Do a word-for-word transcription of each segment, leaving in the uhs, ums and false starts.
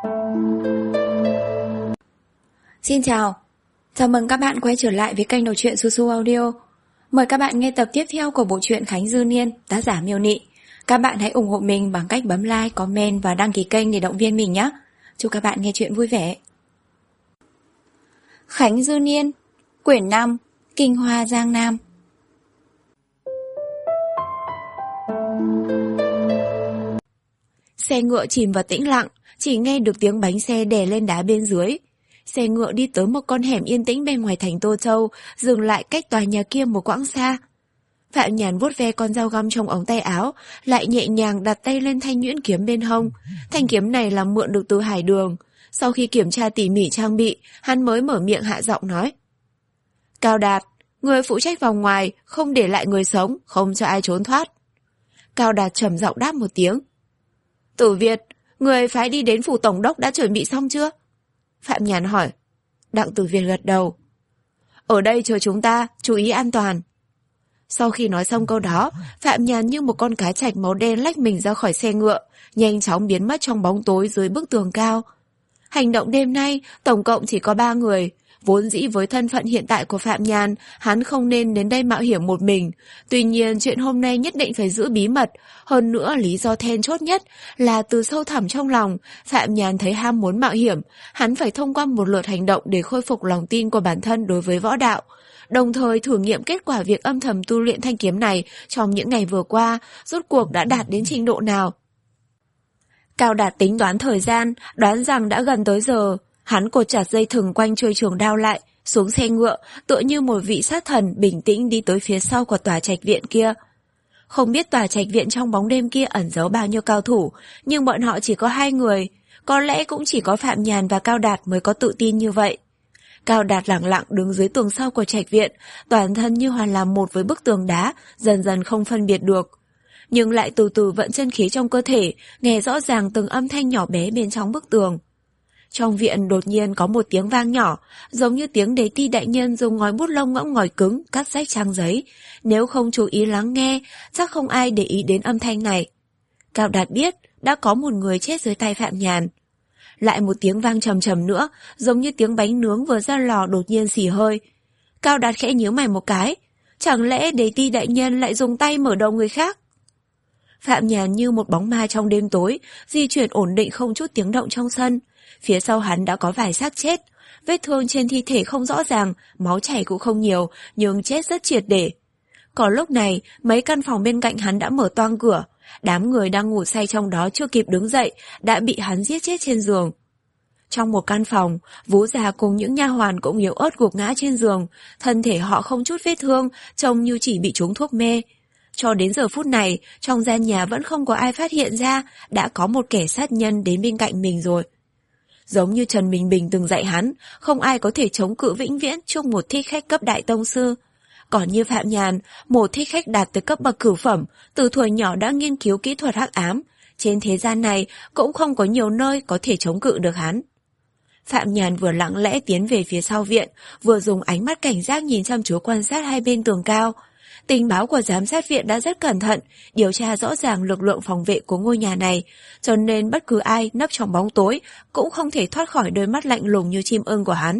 Xin chào, chào mừng các bạn quay trở lại với kênh đọc truyện Su Su Audio. Mời các bạn nghe tập tiếp theo của bộ truyện Khánh Dư Niên, tác giả Miêu Nị. Các bạn hãy ủng hộ mình bằng cách bấm like, comment và đăng ký kênh để động viên mình nhé. Chúc các bạn nghe truyện vui vẻ. Khánh Dư Niên, quyển năm, Kinh Hoa Giang Nam. Xe ngựa chìm vào tĩnh lặng, chỉ nghe được tiếng bánh xe đè lên đá bên dưới. Xe ngựa đi tới một con hẻm yên tĩnh bên ngoài thành Tô Châu, dừng lại cách tòa nhà kia một quãng xa. Phạm Nhàn vuốt ve con dao găm trong ống tay áo, lại nhẹ nhàng đặt tay lên thanh nhuyễn kiếm bên hông. Thanh kiếm này là mượn được từ Hải Đường. Sau khi kiểm tra tỉ mỉ trang bị, hắn mới mở miệng hạ giọng nói: Cao Đạt, người phụ trách vòng ngoài, không để lại người sống, không cho ai trốn thoát. Cao Đạt trầm giọng đáp một tiếng: Tử Việt, người phái đi đến phủ tổng đốc đã chuẩn bị xong chưa? Phạm Nhàn hỏi. Đặng Tử Việt gật đầu. Ở đây chờ chúng ta, chú ý an toàn. Sau khi nói xong câu đó, Phạm Nhàn như một con cá trạch màu đen lách mình ra khỏi xe ngựa, nhanh chóng biến mất trong bóng tối dưới bức tường cao. Hành động đêm nay, tổng cộng chỉ có ba người. Vốn dĩ với thân phận hiện tại của Phạm Nhàn, hắn không nên đến đây mạo hiểm một mình. Tuy nhiên, chuyện hôm nay nhất định phải giữ bí mật. Hơn nữa, lý do then chốt nhất là từ sâu thẳm trong lòng, Phạm Nhàn thấy ham muốn mạo hiểm. Hắn phải thông qua một lượt hành động để khôi phục lòng tin của bản thân đối với võ đạo. Đồng thời thử nghiệm kết quả việc âm thầm tu luyện thanh kiếm này trong những ngày vừa qua, rốt cuộc đã đạt đến trình độ nào. Cao Đạt tính toán thời gian, đoán rằng đã gần tới giờ. Hắn cột chặt dây thừng quanh chuôi trường đao lại, xuống xe ngựa, tựa như một vị sát thần bình tĩnh đi tới phía sau của tòa trạch viện kia. Không biết tòa trạch viện trong bóng đêm kia ẩn giấu bao nhiêu cao thủ, nhưng bọn họ chỉ có hai người, có lẽ cũng chỉ có Phạm Nhàn và Cao Đạt mới có tự tin như vậy. Cao Đạt lặng lặng đứng dưới tường sau của trạch viện, toàn thân như hoàn làm một với bức tường đá, dần dần không phân biệt được. Nhưng lại từ từ vận chân khí trong cơ thể, nghe rõ ràng từng âm thanh nhỏ bé bên trong bức tường. Trong viện đột nhiên có một tiếng vang nhỏ, giống như tiếng đế ti đại nhân dùng ngòi bút lông ngỗng ngòi cứng cắt rách trang giấy. Nếu không chú ý lắng nghe, chắc không ai để ý đến âm thanh này. Cao Đạt biết đã có một người chết dưới tay Phạm Nhàn. Lại một tiếng vang trầm trầm nữa, giống như tiếng bánh nướng vừa ra lò đột nhiên xì hơi. Cao Đạt khẽ nhíu mày một cái, chẳng lẽ đế ti đại nhân lại dùng tay mở đầu người khác? Phạm Nhàn như một bóng ma trong đêm tối, di chuyển ổn định không chút tiếng động trong sân. Phía sau hắn đã có vài xác chết, vết thương trên thi thể không rõ ràng, máu chảy cũng không nhiều, nhưng chết rất triệt để. Còn lúc này, mấy căn phòng bên cạnh hắn đã mở toang cửa, đám người đang ngủ say trong đó chưa kịp đứng dậy, đã bị hắn giết chết trên giường. Trong một căn phòng, Vú già cùng những nha hoàn cũng yếu ớt gục ngã trên giường, thân thể họ không chút vết thương, trông như chỉ bị trúng thuốc mê. Cho đến giờ phút này, trong gian nhà vẫn không có ai phát hiện ra đã có một kẻ sát nhân đến bên cạnh mình rồi. Giống như Trần Bình Bình từng dạy hắn, không ai có thể chống cự vĩnh viễn trước một thích khách cấp đại tông sư. Còn như Phạm Nhàn, một thích khách đạt tới cấp bậc cửu phẩm, từ thuở nhỏ đã nghiên cứu kỹ thuật hắc ám. Trên thế gian này cũng không có nhiều nơi có thể chống cự được hắn. Phạm Nhàn vừa lặng lẽ tiến về phía sau viện, vừa dùng ánh mắt cảnh giác nhìn chăm chú quan sát hai bên tường cao. Tình báo của giám sát viện đã rất cẩn thận, điều tra rõ ràng lực lượng phòng vệ của ngôi nhà này, cho nên bất cứ ai nấp trong bóng tối cũng không thể thoát khỏi đôi mắt lạnh lùng như chim ưng của hắn.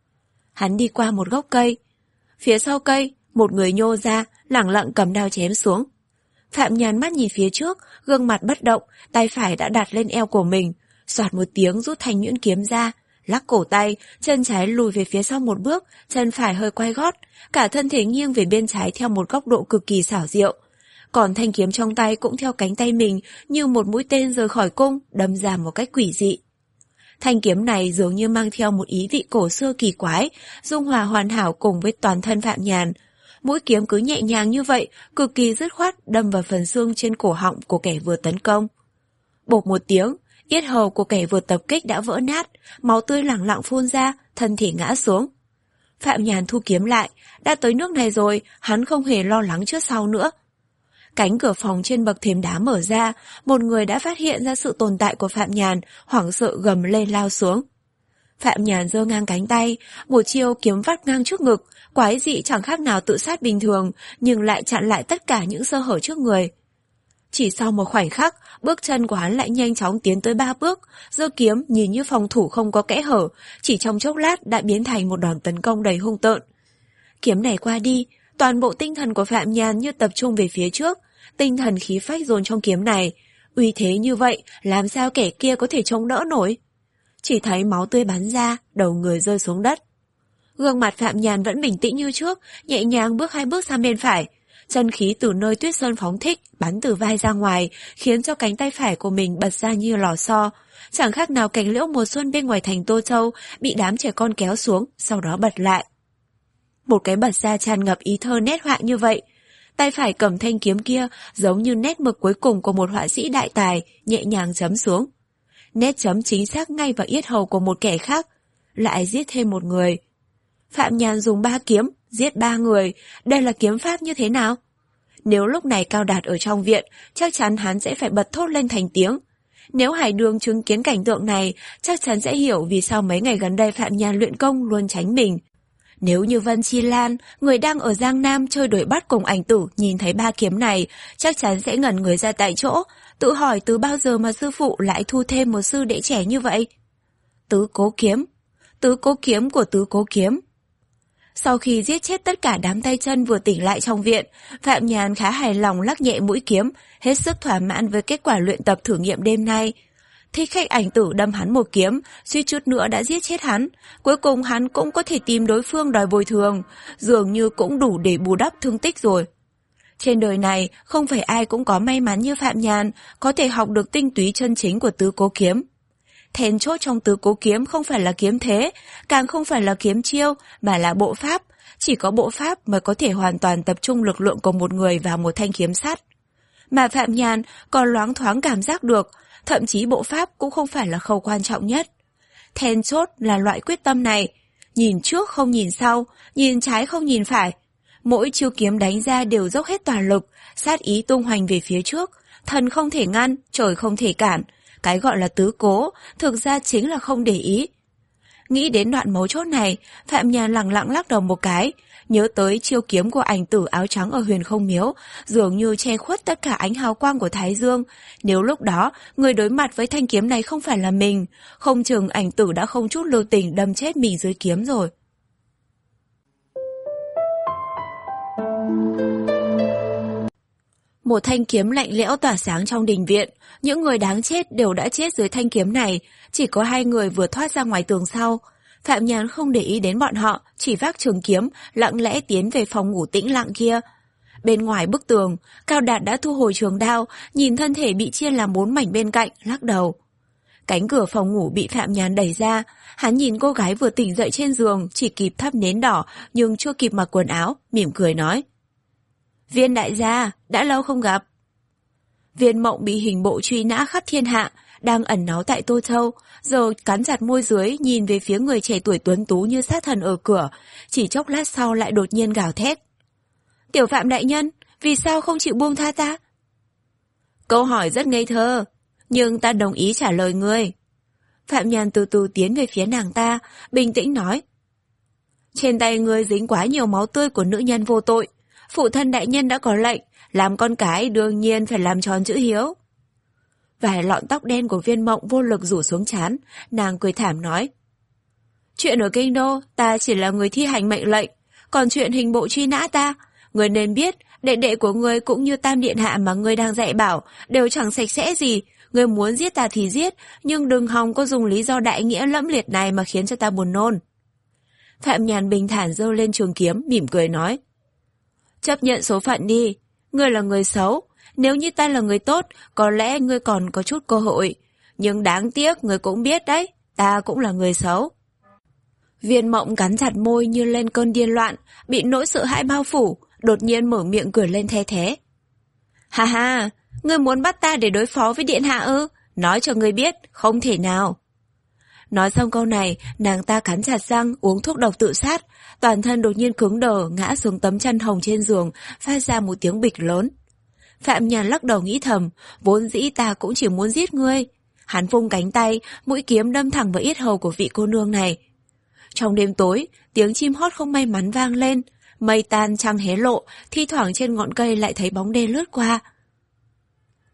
Hắn đi qua một gốc cây. Phía sau cây, một người nhô ra, lẳng lặng cầm đao chém xuống. Phạm Nhàn mắt nhìn phía trước, gương mặt bất động, tay phải đã đặt lên eo của mình, xoạt một tiếng rút thanh nhuyễn kiếm ra, lắc cổ tay, chân trái lùi về phía sau một bước, chân phải hơi quay gót, cả thân thể nghiêng về bên trái theo một góc độ cực kỳ xảo diệu. Còn thanh kiếm trong tay cũng theo cánh tay mình như một mũi tên rời khỏi cung, đâm ra một cách quỷ dị. Thanh kiếm này dường như mang theo một ý vị cổ xưa kỳ quái, dung hòa hoàn hảo cùng với toàn thân Phạm Nhàn. Mũi kiếm cứ nhẹ nhàng như vậy, cực kỳ dứt khoát đâm vào phần xương trên cổ họng của kẻ vừa tấn công. Bột một tiếng, yết hầu của kẻ vừa tập kích đã vỡ nát, máu tươi lẳng lặng phun ra, thân thể ngã xuống. Phạm Nhàn thu kiếm lại, đã tới nước này rồi, hắn không hề lo lắng trước sau nữa. Cánh cửa phòng trên bậc thềm đá mở ra, một người đã phát hiện ra sự tồn tại của Phạm Nhàn, hoảng sợ gầm lên lao xuống. Phạm Nhàn giơ ngang cánh tay, một chiêu kiếm vắt ngang trước ngực, quái dị chẳng khác nào tự sát bình thường, nhưng lại chặn lại tất cả những sơ hở trước người. Chỉ sau một khoảnh khắc, bước chân của hắn lại nhanh chóng tiến tới ba bước, giơ kiếm nhìn như phòng thủ không có kẽ hở, chỉ trong chốc lát đã biến thành một đòn tấn công đầy hung tợn. Kiếm này qua đi, toàn bộ tinh thần của Phạm Nhàn như tập trung về phía trước, tinh thần khí phách dồn trong kiếm này. Uy thế như vậy, làm sao kẻ kia có thể chống đỡ nổi? Chỉ thấy máu tươi bắn ra, đầu người rơi xuống đất. Gương mặt Phạm Nhàn vẫn bình tĩnh như trước, nhẹ nhàng bước hai bước sang bên phải. Chân khí từ nơi Tuyết Sơn phóng thích, bắn từ vai ra ngoài, khiến cho cánh tay phải của mình bật ra như lò xo. Chẳng khác nào cành liễu mùa xuân bên ngoài thành Tô Châu, bị đám trẻ con kéo xuống, sau đó bật lại. Một cái bật ra tràn ngập ý thơ nét họa như vậy. Tay phải cầm thanh kiếm kia, giống như nét mực cuối cùng của một họa sĩ đại tài, nhẹ nhàng chấm xuống. Nét chấm chính xác ngay vào yết hầu của một kẻ khác, lại giết thêm một người. Phạm Nhàn dùng ba kiếm, giết ba người, đây là kiếm pháp như thế nào? Nếu lúc này Cao Đạt ở trong viện, chắc chắn hắn sẽ phải bật thốt lên thành tiếng. Nếu Hải Đường chứng kiến cảnh tượng này, chắc chắn sẽ hiểu vì sao mấy ngày gần đây Phạm Nhàn luyện công luôn tránh mình. Nếu như Vân Chi Lan, người đang ở Giang Nam chơi đuổi bắt cùng Ảnh Tử, nhìn thấy ba kiếm này, chắc chắn sẽ ngẩn người ra tại chỗ, tự hỏi từ bao giờ mà sư phụ lại thu thêm một sư đệ trẻ như vậy. Tứ Cố Kiếm, Tứ Cố Kiếm của Tứ Cố Kiếm. Sau khi giết chết tất cả đám tay chân vừa tỉnh lại trong viện, Phạm Nhàn khá hài lòng lắc nhẹ mũi kiếm, hết sức thỏa mãn với kết quả luyện tập thử nghiệm đêm nay. Thích Khách Ảnh Tử đâm hắn một kiếm, suýt chút nữa đã giết chết hắn. Cuối cùng hắn cũng có thể tìm đối phương đòi bồi thường, dường như cũng đủ để bù đắp thương tích rồi. Trên đời này, không phải ai cũng có may mắn như Phạm Nhàn, có thể học được tinh túy chân chính của Tứ Cố Kiếm. Then chốt trong Tứ Cố Kiếm không phải là kiếm thế, càng không phải là kiếm chiêu, mà là bộ pháp. Chỉ có bộ pháp mới có thể hoàn toàn tập trung lực lượng của một người vào một thanh kiếm sắt. Mà Phạm Nhàn còn loáng thoáng cảm giác được, thậm chí bộ pháp cũng không phải là khâu quan trọng nhất. Then chốt là loại quyết tâm này, nhìn trước không nhìn sau, nhìn trái không nhìn phải. Mỗi chiêu kiếm đánh ra đều dốc hết toàn lực, sát ý tung hoành về phía trước, thần không thể ngăn, trời không thể cản. Cái gọi là tứ cố, thực ra chính là không để ý. Nghĩ đến đoạn mấu chốt này, Phạm Nhàn lẳng lặng lắc đầu một cái, nhớ tới chiêu kiếm của Ảnh Tử áo trắng ở Huyền Không Miếu, dường như che khuất tất cả ánh hào quang của Thái Dương. Nếu lúc đó, người đối mặt với thanh kiếm này không phải là mình, không chừng Ảnh Tử đã không chút lưu tình đâm chết mình dưới kiếm rồi. Một thanh kiếm lạnh lẽo tỏa sáng trong đình viện, những người đáng chết đều đã chết dưới thanh kiếm này, chỉ có hai người vừa thoát ra ngoài tường sau. Phạm Nhàn không để ý đến bọn họ, chỉ vác trường kiếm, lặng lẽ tiến về phòng ngủ tĩnh lặng kia. Bên ngoài bức tường, Cao Đạt đã thu hồi trường đao, nhìn thân thể bị chia làm bốn mảnh bên cạnh, lắc đầu. Cánh cửa phòng ngủ bị Phạm Nhàn đẩy ra, hắn nhìn cô gái vừa tỉnh dậy trên giường, chỉ kịp thắp nến đỏ nhưng chưa kịp mặc quần áo, mỉm cười nói. Viên đại gia, đã lâu không gặp. Viên Mộng bị hình bộ truy nã khắp thiên hạ, đang ẩn náu tại Tô Châu, giờ cắn chặt môi dưới nhìn về phía người trẻ tuổi tuấn tú như sát thần ở cửa, chỉ chốc lát sau lại đột nhiên gào thét. Tiểu Phạm đại nhân, vì sao không chịu buông tha ta? Câu hỏi rất ngây thơ, nhưng ta đồng ý trả lời ngươi. Phạm Nhàn từ từ tiến về phía nàng ta, bình tĩnh nói. Trên tay ngươi dính quá nhiều máu tươi của nữ nhân vô tội. Phụ thân đại nhân đã có lệnh, làm con cái đương nhiên phải làm tròn chữ hiếu. Vài lọn tóc đen của Viên Mộng vô lực rủ xuống trán, nàng cười thảm nói. Chuyện ở kinh đô, ta chỉ là người thi hành mệnh lệnh, còn chuyện hình bộ truy nã ta, người nên biết, đệ đệ của ngươi cũng như Tam Điện Hạ mà ngươi đang dạy bảo, đều chẳng sạch sẽ gì. Ngươi muốn giết ta thì giết, nhưng đừng hòng có dùng lý do đại nghĩa lẫm liệt này mà khiến cho ta buồn nôn. Phạm Nhàn bình thản giơ lên trường kiếm, mỉm cười nói. Chấp nhận số phận đi, ngươi là người xấu, nếu như ta là người tốt, có lẽ ngươi còn có chút cơ hội, nhưng đáng tiếc ngươi cũng biết đấy, ta cũng là người xấu. Viên Mộng cắn chặt môi như lên cơn điên loạn, bị nỗi sợ hãi bao phủ, đột nhiên mở miệng cười lên the thé. Ha ha, ngươi muốn bắt ta để đối phó với điện hạ ư? Nói cho ngươi biết, không thể nào. Nói xong câu này, nàng ta cắn chặt răng, uống thuốc độc tự sát, toàn thân đột nhiên cứng đờ, ngã xuống tấm chăn hồng trên giường, phát ra một tiếng bịch lớn. Phạm Nhàn lắc đầu nghĩ thầm, vốn dĩ ta cũng chỉ muốn giết ngươi. Hắn vung cánh tay, mũi kiếm đâm thẳng vào yết hầu của vị cô nương này. Trong đêm tối, tiếng chim hót không may mắn vang lên, mây tan trăng hé lộ, thi thoảng trên ngọn cây lại thấy bóng đen lướt qua.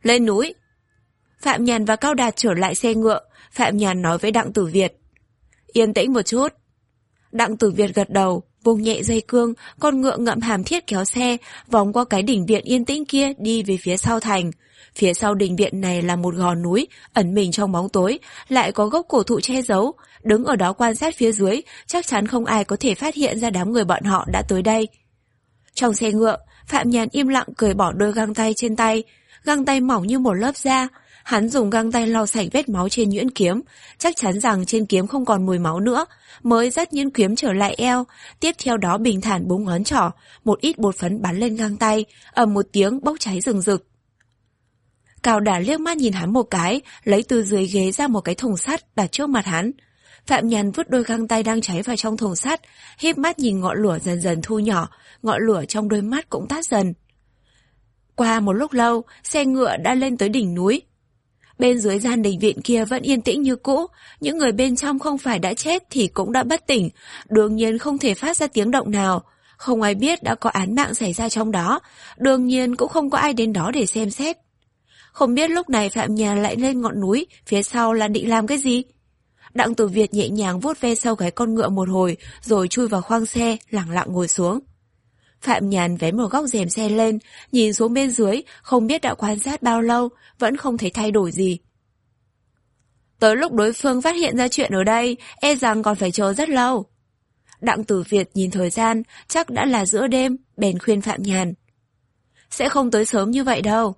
Lên núi. Phạm Nhàn và Cao Đạt trở lại xe ngựa. Phạm Nhàn nói với Đặng Tử Việt. Yên tĩnh một chút. Đặng Tử Việt gật đầu, vùng nhẹ dây cương, con ngựa ngậm hàm thiết kéo xe, vòng qua cái đỉnh viện yên tĩnh kia đi về phía sau thành. Phía sau đỉnh viện này là một gò núi, ẩn mình trong bóng tối, lại có gốc cổ thụ che giấu. Đứng ở đó quan sát phía dưới, chắc chắn không ai có thể phát hiện ra đám người bọn họ đã tới đây. Trong xe ngựa, Phạm Nhàn im lặng cởi bỏ đôi găng tay trên tay. Găng tay mỏng như một lớp da. Hắn dùng găng tay lau sạch vết máu trên nhuyễn kiếm, chắc chắn rằng trên kiếm không còn mùi máu nữa, mới dắt nhuyễn kiếm trở lại eo. Tiếp theo đó bình thản búng ngón trỏ, một ít bột phấn bắn lên găng tay, ầm một tiếng bốc cháy rừng rực. Cao Đạt liếc mắt nhìn hắn một cái, lấy từ dưới ghế ra một cái thùng sắt đặt trước mặt hắn. Phạm Nhàn vứt đôi găng tay đang cháy vào trong thùng sắt, híp mắt nhìn ngọn lửa dần dần thu nhỏ, ngọn lửa trong đôi mắt cũng tắt dần. Qua một lúc lâu, xe ngựa đã lên tới đỉnh núi. Bên dưới gian đình viện kia vẫn yên tĩnh như cũ, những người bên trong không phải đã chết thì cũng đã bất tỉnh, đương nhiên không thể phát ra tiếng động nào. Không ai biết đã có án mạng xảy ra trong đó, đương nhiên cũng không có ai đến đó để xem xét. Không biết lúc này Phạm Nhàn lại lên ngọn núi, phía sau là định làm cái gì? Đặng Tử Việt nhẹ nhàng vuốt ve sau cái con ngựa một hồi, rồi chui vào khoang xe, lẳng lặng ngồi xuống. Phạm Nhàn vén một góc rèm xe lên, nhìn xuống bên dưới, không biết đã quan sát bao lâu, vẫn không thấy thay đổi gì. Tới lúc đối phương phát hiện ra chuyện ở đây, e rằng còn phải chờ rất lâu. Đặng Tử Việt nhìn thời gian, chắc đã là giữa đêm, bèn khuyên Phạm Nhàn. Sẽ không tới sớm như vậy đâu.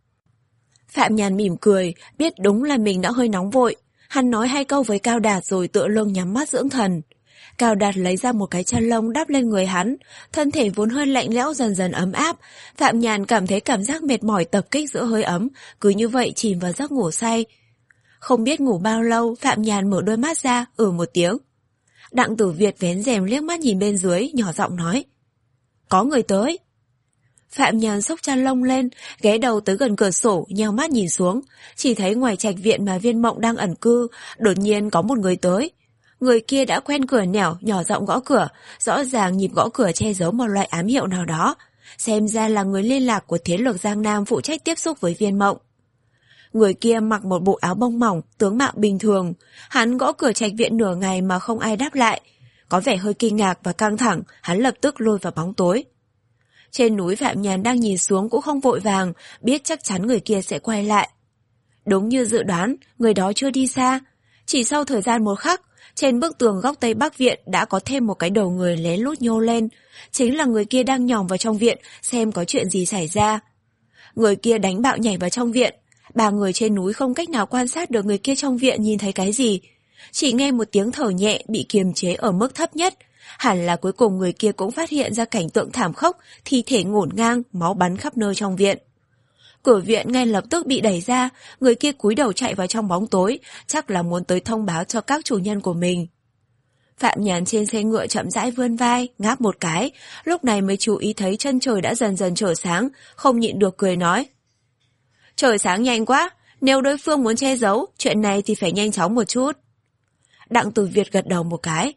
Phạm Nhàn mỉm cười, biết đúng là mình đã hơi nóng vội. Hắn nói hai câu với Cao Đạt rồi tựa lưng nhắm mắt dưỡng thần. Cao Đạt lấy ra một cái chăn lông đắp lên người hắn, thân thể vốn hơi lạnh lẽo dần dần ấm áp. Phạm Nhàn cảm thấy cảm giác mệt mỏi tập kích giữa hơi ấm, cứ như vậy chìm vào giấc ngủ say. Không biết ngủ bao lâu, Phạm Nhàn mở đôi mắt ra, ừ một tiếng. Đặng Tử Việt vén rèm liếc mắt nhìn bên dưới, nhỏ giọng nói. Có người tới. Phạm Nhàn xốc chăn lông lên, ghé đầu tới gần cửa sổ, nheo mắt nhìn xuống, chỉ thấy ngoài trạch viện mà Viên Mộng đang ẩn cư, đột nhiên có một người tới. Người kia đã quen cửa nẻo, nhỏ giọng gõ cửa, rõ ràng nhịp gõ cửa che giấu một loại ám hiệu nào đó. Xem ra là người liên lạc của thế lực Giang Nam phụ trách tiếp xúc với Viên Mộng. Người kia mặc một bộ áo bông mỏng, tướng mạo bình thường. Hắn gõ cửa trạch viện nửa ngày mà không ai đáp lại. Có vẻ hơi kinh ngạc và căng thẳng, hắn lập tức lôi vào bóng tối. Trên núi Phạm Nhàn đang nhìn xuống cũng không vội vàng, biết chắc chắn người kia sẽ quay lại. Đúng như dự đoán, người đó chưa đi xa. Chỉ sau thời gian một khắc, trên bức tường góc tây bắc viện đã có thêm một cái đầu người lén lút nhô lên. Chính là người kia đang nhòm vào trong viện xem có chuyện gì xảy ra. Người kia đánh bạo nhảy vào trong viện. Ba người trên núi không cách nào quan sát được người kia trong viện nhìn thấy cái gì. Chỉ nghe một tiếng thở nhẹ bị kiềm chế ở mức thấp nhất. Hẳn là cuối cùng người kia cũng phát hiện ra cảnh tượng thảm khốc, thi thể ngổn ngang, máu bắn khắp nơi trong viện. Cửa viện ngay lập tức bị đẩy ra, người kia cúi đầu chạy vào trong bóng tối, chắc là muốn tới thông báo cho các chủ nhân của mình. Phạm Nhàn trên xe ngựa chậm rãi vươn vai, ngáp một cái, lúc này mới chú ý thấy chân trời đã dần dần trở sáng, không nhịn được cười nói. Trời sáng nhanh quá, nếu đối phương muốn che giấu, chuyện này thì phải nhanh chóng một chút. Đặng Tử Việt gật đầu một cái.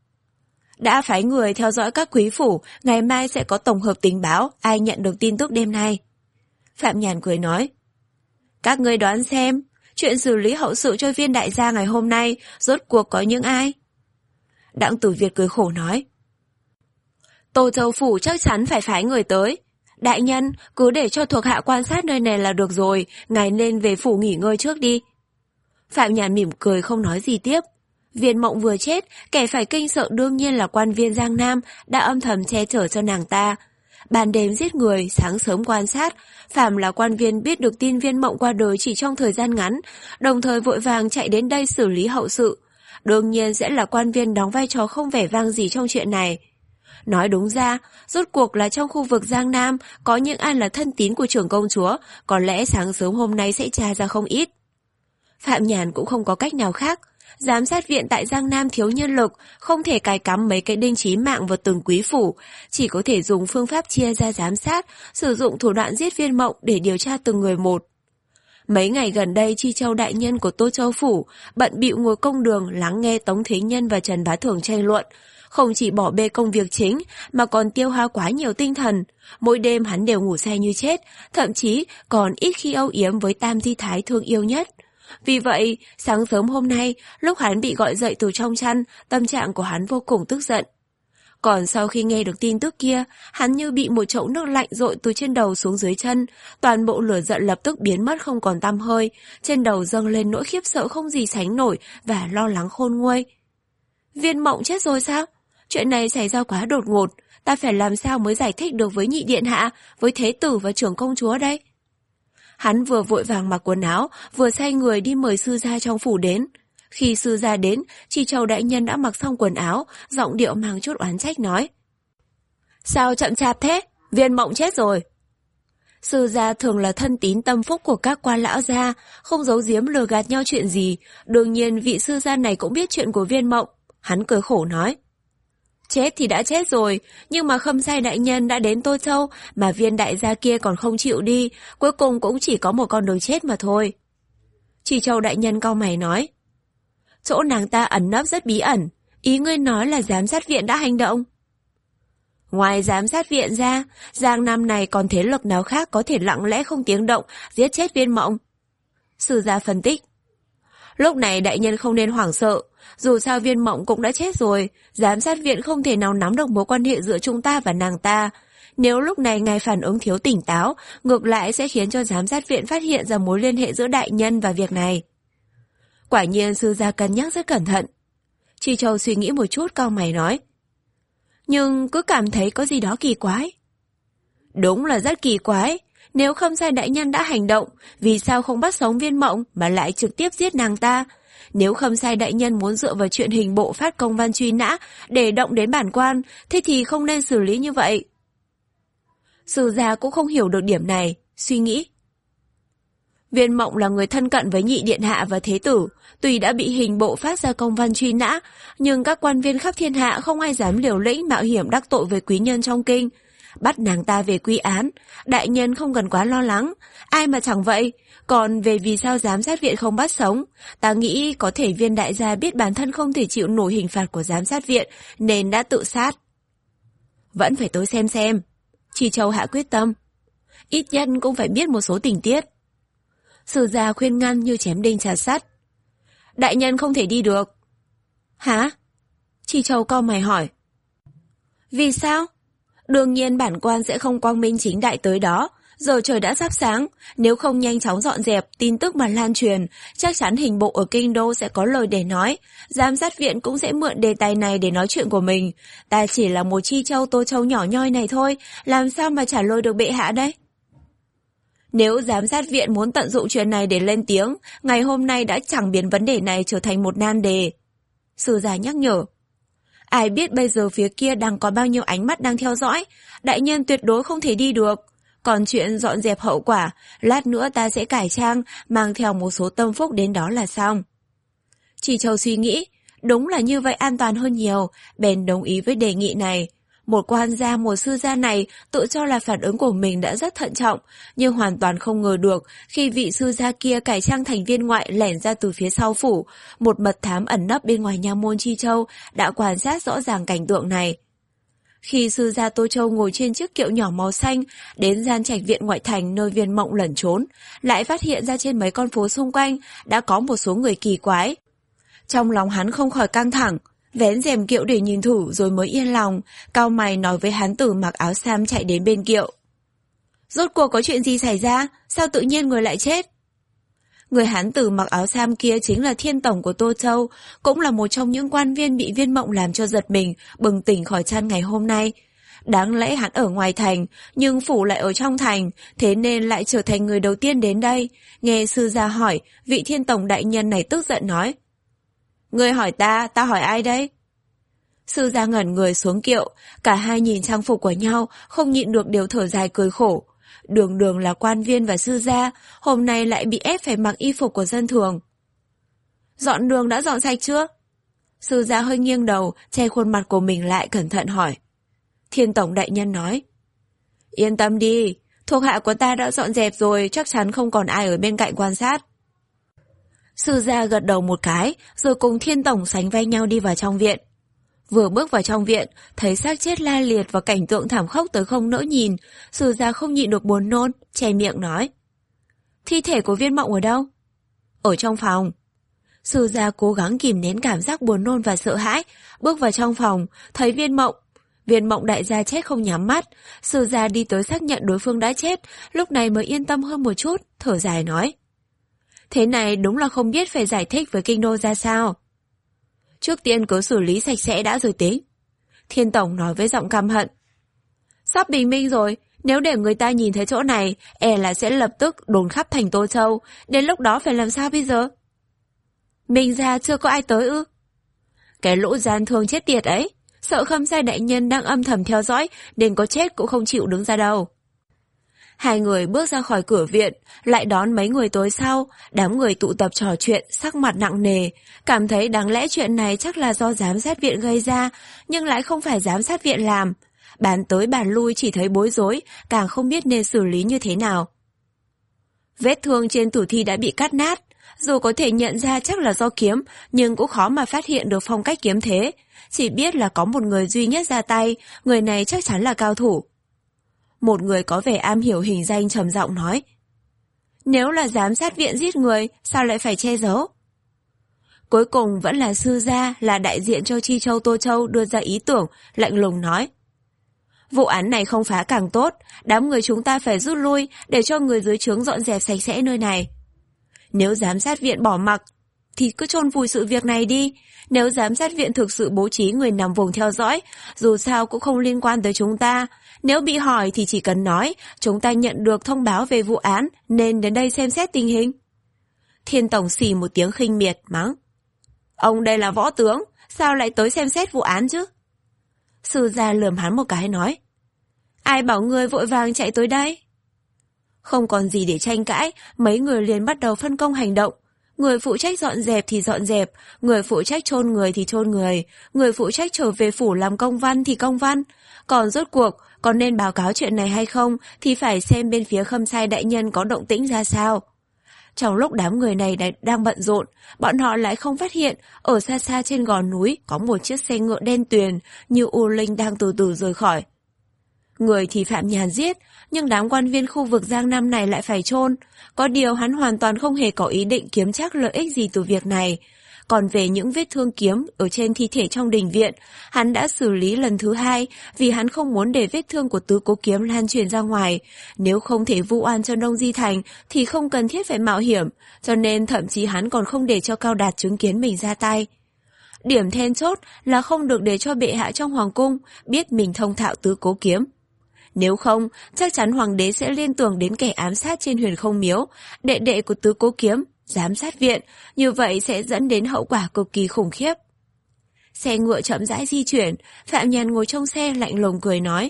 Đã phái người theo dõi các quý phủ, ngày mai sẽ có tổng hợp tình báo, ai nhận được tin tức đêm nay. Phạm Nhàn cười nói. Các ngươi đoán xem, chuyện xử lý hậu sự cho Viên đại gia ngày hôm nay, rốt cuộc có những ai? Đặng Tử Việt cười khổ nói. Tô Châu phủ chắc chắn phải phái người tới. Đại nhân, cứ để cho thuộc hạ quan sát nơi này là được rồi, ngài nên về phủ nghỉ ngơi trước đi. Phạm Nhàn mỉm cười không nói gì tiếp. Viên Mộng vừa chết, kẻ phải kinh sợ đương nhiên là quan viên Giang Nam đã âm thầm che chở cho nàng ta. Ban đêm giết người, sáng sớm quan sát, phàm là quan viên biết được tin Viên Mộng qua đời chỉ trong thời gian ngắn, đồng thời vội vàng chạy đến đây xử lý hậu sự. Đương nhiên sẽ là quan viên đóng vai trò không vẻ vang gì trong chuyện này. Nói đúng ra, rốt cuộc là trong khu vực Giang Nam có những ai là thân tín của trưởng công chúa, có lẽ sáng sớm hôm nay sẽ tra ra không ít. Phạm Nhàn cũng không có cách nào khác. Giám sát viện tại Giang Nam thiếu nhân lực, không thể cài cắm mấy cái đinh chí mạng vào từng quý phủ, chỉ có thể dùng phương pháp chia ra giám sát, sử dụng thủ đoạn giết Viên Mộng để điều tra từng người một. Mấy ngày gần đây, Chi Châu đại nhân của Tô Châu phủ bận bịu ngồi công đường lắng nghe Tống Thế Nhân và Trần Bá Thường tranh luận, Không chỉ bỏ bê công việc chính mà còn tiêu hao quá nhiều tinh thần. Mỗi đêm hắn đều ngủ say như chết, thậm chí còn ít khi âu yếm với tam thi thái thương yêu nhất. Vì vậy, sáng sớm hôm nay, lúc hắn bị gọi dậy từ trong chăn, tâm trạng của hắn vô cùng tức giận. Còn sau khi nghe được tin tức kia, hắn như bị một chậu nước lạnh dội từ trên đầu xuống dưới chân, toàn bộ lửa giận lập tức biến mất không còn tăm hơi, trên đầu dâng lên nỗi khiếp sợ không gì sánh nổi và lo lắng khôn nguôi. Viên Mộng chết rồi sao? Chuyện này xảy ra quá đột ngột, ta phải làm sao mới giải thích được với nhị điện hạ, với thế tử và trưởng công chúa đây? Hắn vừa vội vàng mặc quần áo, vừa sai người đi mời sư gia trong phủ đến. Khi sư gia đến, Chi Châu đại nhân đã mặc xong quần áo, giọng điệu mang chút oán trách nói. Sao chậm chạp thế? Viên Mộng chết rồi. Sư gia thường là thân tín tâm phúc của các quan lão gia, không giấu giếm lừa gạt nhau chuyện gì. Đương nhiên vị sư gia này cũng biết chuyện của Viên Mộng. Hắn cười khổ nói. Chết thì đã chết rồi, nhưng mà Khâm Sai đại nhân đã đến Tô Châu, mà Viên đại gia kia còn không chịu đi, cuối cùng cũng chỉ có một con đường chết mà thôi. Chi Châu đại nhân cau mày nói. Chỗ nàng ta ẩn nấp rất bí ẩn, ý ngươi nói là giám sát viện đã hành động. Ngoài giám sát viện ra, Giang Nam này còn thế lực nào khác có thể lặng lẽ không tiếng động giết chết Viên Mộng? Sư gia phân tích. Lúc này đại nhân không nên hoảng sợ, dù sao Viên Mộng cũng đã chết rồi, giám sát viện không thể nào nắm được mối quan hệ giữa chúng ta và nàng ta. Nếu lúc này ngài phản ứng thiếu tỉnh táo, ngược lại sẽ khiến cho giám sát viện phát hiện ra mối liên hệ giữa đại nhân và việc này. Quả nhiên sư gia cân nhắc rất cẩn thận. Chi Châu suy nghĩ một chút cau mày nói. Nhưng cứ cảm thấy có gì đó kỳ quái. Đúng là rất kỳ quái. Nếu Khâm Sai đại nhân đã hành động, vì sao không bắt sống Viên Mộng mà lại trực tiếp giết nàng ta? Nếu Khâm Sai đại nhân muốn dựa vào chuyện hình bộ phát công văn truy nã để động đến bản quan, thế thì không nên xử lý như vậy. Sư gia cũng không hiểu được điểm này, suy nghĩ. Viên Mộng là người thân cận với nhị điện hạ và thế tử, tuy đã bị hình bộ phát ra công văn truy nã, nhưng các quan viên khắp thiên hạ không ai dám liều lĩnh mạo hiểm đắc tội với quý nhân trong kinh. Bắt nàng ta về quy án, đại nhân không cần quá lo lắng, ai mà chẳng vậy. Còn về vì sao giám sát viện không bắt sống, ta nghĩ có thể Viên đại gia biết bản thân không thể chịu nổi hình phạt của giám sát viện nên đã tự sát. Vẫn phải tới xem xem. Chi Châu hạ quyết tâm. Ít nhất cũng phải biết một số tình tiết. Sư gia khuyên ngăn như chém đinh chặt sắt. Đại nhân không thể đi được. Hả? Chi Châu cau mày hỏi. Vì sao? Đương nhiên bản quan sẽ không quang minh chính đại tới đó. Giờ trời đã sắp sáng, nếu không nhanh chóng dọn dẹp, tin tức mà lan truyền, chắc chắn hình bộ ở kinh đô sẽ có lời để nói. Giám sát viện cũng sẽ mượn đề tài này để nói chuyện của mình. Ta chỉ là một Chi Châu Tô Châu nhỏ nhoi này thôi, làm sao mà trả lời được bệ hạ đấy? Nếu giám sát viện muốn tận dụng chuyện này để lên tiếng, ngày hôm nay đã chẳng biến vấn đề này trở thành một nan đề. Sư gia nhắc nhở. Ai biết bây giờ phía kia đang có bao nhiêu ánh mắt đang theo dõi, đại nhân tuyệt đối không thể đi được. Còn chuyện dọn dẹp hậu quả, lát nữa ta sẽ cải trang, mang theo một số tâm phúc đến đó là xong. Chi Châu suy nghĩ, đúng là như vậy an toàn hơn nhiều, bèn đồng ý với đề nghị này. Một quan gia một sư gia này tự cho là phản ứng của mình đã rất thận trọng, nhưng hoàn toàn không ngờ được khi vị sư gia kia cải trang thành viên ngoại lẻn ra từ phía sau phủ, một mật thám ẩn nấp bên ngoài nha môn Chi Châu đã quan sát rõ ràng cảnh tượng này. Khi sư gia Tô Châu ngồi trên chiếc kiệu nhỏ màu xanh đến gian trạch viện ngoại thành nơi Viên Mộng lẩn trốn, lại phát hiện ra trên mấy con phố xung quanh đã có một số người kỳ quái. Trong lòng hắn không khỏi căng thẳng, vén rèm kiệu để nhìn thử rồi mới yên lòng, cau mày nói với hán tử mặc áo sam chạy đến bên kiệu. Rốt cuộc có chuyện gì xảy ra? Sao tự nhiên người lại chết? Người hán tử mặc áo sam kia chính là thiên tổng của Tô Châu, cũng là một trong những quan viên bị Viên Mộng làm cho giật mình, bừng tỉnh khỏi chăn ngày hôm nay. Đáng lẽ hắn ở ngoài thành, nhưng phủ lại ở trong thành, thế nên lại trở thành người đầu tiên đến đây. Nghe sư gia hỏi, vị thiên tổng đại nhân này tức giận nói. Ngươi hỏi ta, ta hỏi ai đây? Sư gia ngẩn người xuống kiệu, cả hai nhìn trang phục của nhau, không nhịn được đều thở dài cười khổ. Đường đường là quan viên và sư gia, hôm nay lại bị ép phải mặc y phục của dân thường. Dọn đường đã dọn sạch chưa? Sư gia hơi nghiêng đầu, che khuôn mặt của mình lại cẩn thận hỏi. Thiên tổng đại nhân nói. Yên tâm đi, thuộc hạ của ta đã dọn dẹp rồi, chắc chắn không còn ai ở bên cạnh quan sát. Sư gia gật đầu một cái, rồi cùng thiên tổng sánh vai nhau đi vào trong viện. Vừa bước vào trong viện, thấy xác chết la liệt và cảnh tượng thảm khốc tới không nỡ nhìn, Sử gia không nhịn được buồn nôn, che miệng nói. Thi thể của Viên Mộng ở đâu? Ở trong phòng. Sử gia cố gắng kìm nén cảm giác buồn nôn và sợ hãi, bước vào trong phòng, thấy Viên Mộng. Viên Mộng đại gia chết không nhắm mắt, Sử gia đi tới xác nhận đối phương đã chết, lúc này mới yên tâm hơn một chút, thở dài nói. Thế này đúng là không biết phải giải thích với kinh đô ra sao. Trước tiên cứ xử lý sạch sẽ đã rồi tính. Thiên Tổng nói với giọng căm hận. Sắp bình minh rồi, nếu để người ta nhìn thấy chỗ này, e là sẽ lập tức đồn khắp thành Tô Châu, đến lúc đó phải làm sao bây giờ? Mình ra chưa có ai tới ư? Cái lũ gian thương chết tiệt ấy, sợ Khâm Sai đại nhân đang âm thầm theo dõi, nên có chết cũng không chịu đứng ra đâu. Hai người bước ra khỏi cửa viện, lại đón mấy người tối sau, đám người tụ tập trò chuyện, sắc mặt nặng nề, cảm thấy đáng lẽ chuyện này chắc là do giám sát viện gây ra, nhưng lại không phải giám sát viện làm. Bàn tới bàn lui chỉ thấy bối rối, càng không biết nên xử lý như thế nào. Vết thương trên tử thi đã bị cắt nát, dù có thể nhận ra chắc là do kiếm, nhưng cũng khó mà phát hiện được phong cách kiếm thế. Chỉ biết là có một người duy nhất ra tay, người này chắc chắn là cao thủ. Một người có vẻ am hiểu hình danh trầm giọng nói. Nếu là giám sát viện giết người, sao lại phải che giấu? Cuối cùng vẫn là sư gia, là đại diện cho Chi Châu Tô Châu đưa ra ý tưởng, lạnh lùng nói. Vụ án này không phá càng tốt, đám người chúng ta phải rút lui để cho người dưới trướng dọn dẹp sạch sẽ nơi này. Nếu giám sát viện bỏ mặc, thì cứ chôn vùi sự việc này đi. Nếu giám sát viện thực sự bố trí người nằm vùng theo dõi, dù sao cũng không liên quan tới chúng ta. Nếu bị hỏi thì chỉ cần nói, chúng ta nhận được thông báo về vụ án, nên đến đây xem xét tình hình. Thiên Tổng xì một tiếng khinh miệt, mắng. Ông đây là võ tướng, sao lại tới xem xét vụ án chứ? Sư gia lườm hắn một cái nói. Ai bảo ngươi vội vàng chạy tới đây? Không còn gì để tranh cãi, mấy người liền bắt đầu phân công hành động. Người phụ trách dọn dẹp thì dọn dẹp, người phụ trách chôn người thì chôn người, người phụ trách trở về phủ làm công văn thì công văn. Còn rốt cuộc, còn nên báo cáo chuyện này hay không thì phải xem bên phía Khâm Sai đại nhân có động tĩnh ra sao. Trong lúc đám người này đang bận rộn, bọn họ lại không phát hiện ở xa xa trên gò núi có một chiếc xe ngựa đen tuyền như U Linh đang từ từ rời khỏi. Người thì Phạm Nhàn giết, nhưng đám quan viên khu vực Giang Nam này lại phải chôn. Có điều hắn hoàn toàn không hề có ý định kiếm trác lợi ích gì từ việc này. Còn về những vết thương kiếm ở trên thi thể trong đình viện, hắn đã xử lý lần thứ hai vì hắn không muốn để vết thương của tứ cố kiếm lan truyền ra ngoài. Nếu không thể vu oan cho Đông Di Thành thì không cần thiết phải mạo hiểm, cho nên thậm chí hắn còn không để cho Cao Đạt chứng kiến mình ra tay. Điểm then chốt là không được để cho bệ hạ trong hoàng cung biết mình thông thạo tứ cố kiếm. Nếu không, chắc chắn hoàng đế sẽ liên tưởng đến kẻ ám sát trên Huyền Không Miếu, đệ đệ của tứ cố kiếm, giám sát viện, như vậy sẽ dẫn đến hậu quả cực kỳ khủng khiếp. Xe ngựa chậm rãi di chuyển, Phạm Nhàn ngồi trong xe lạnh lùng cười nói.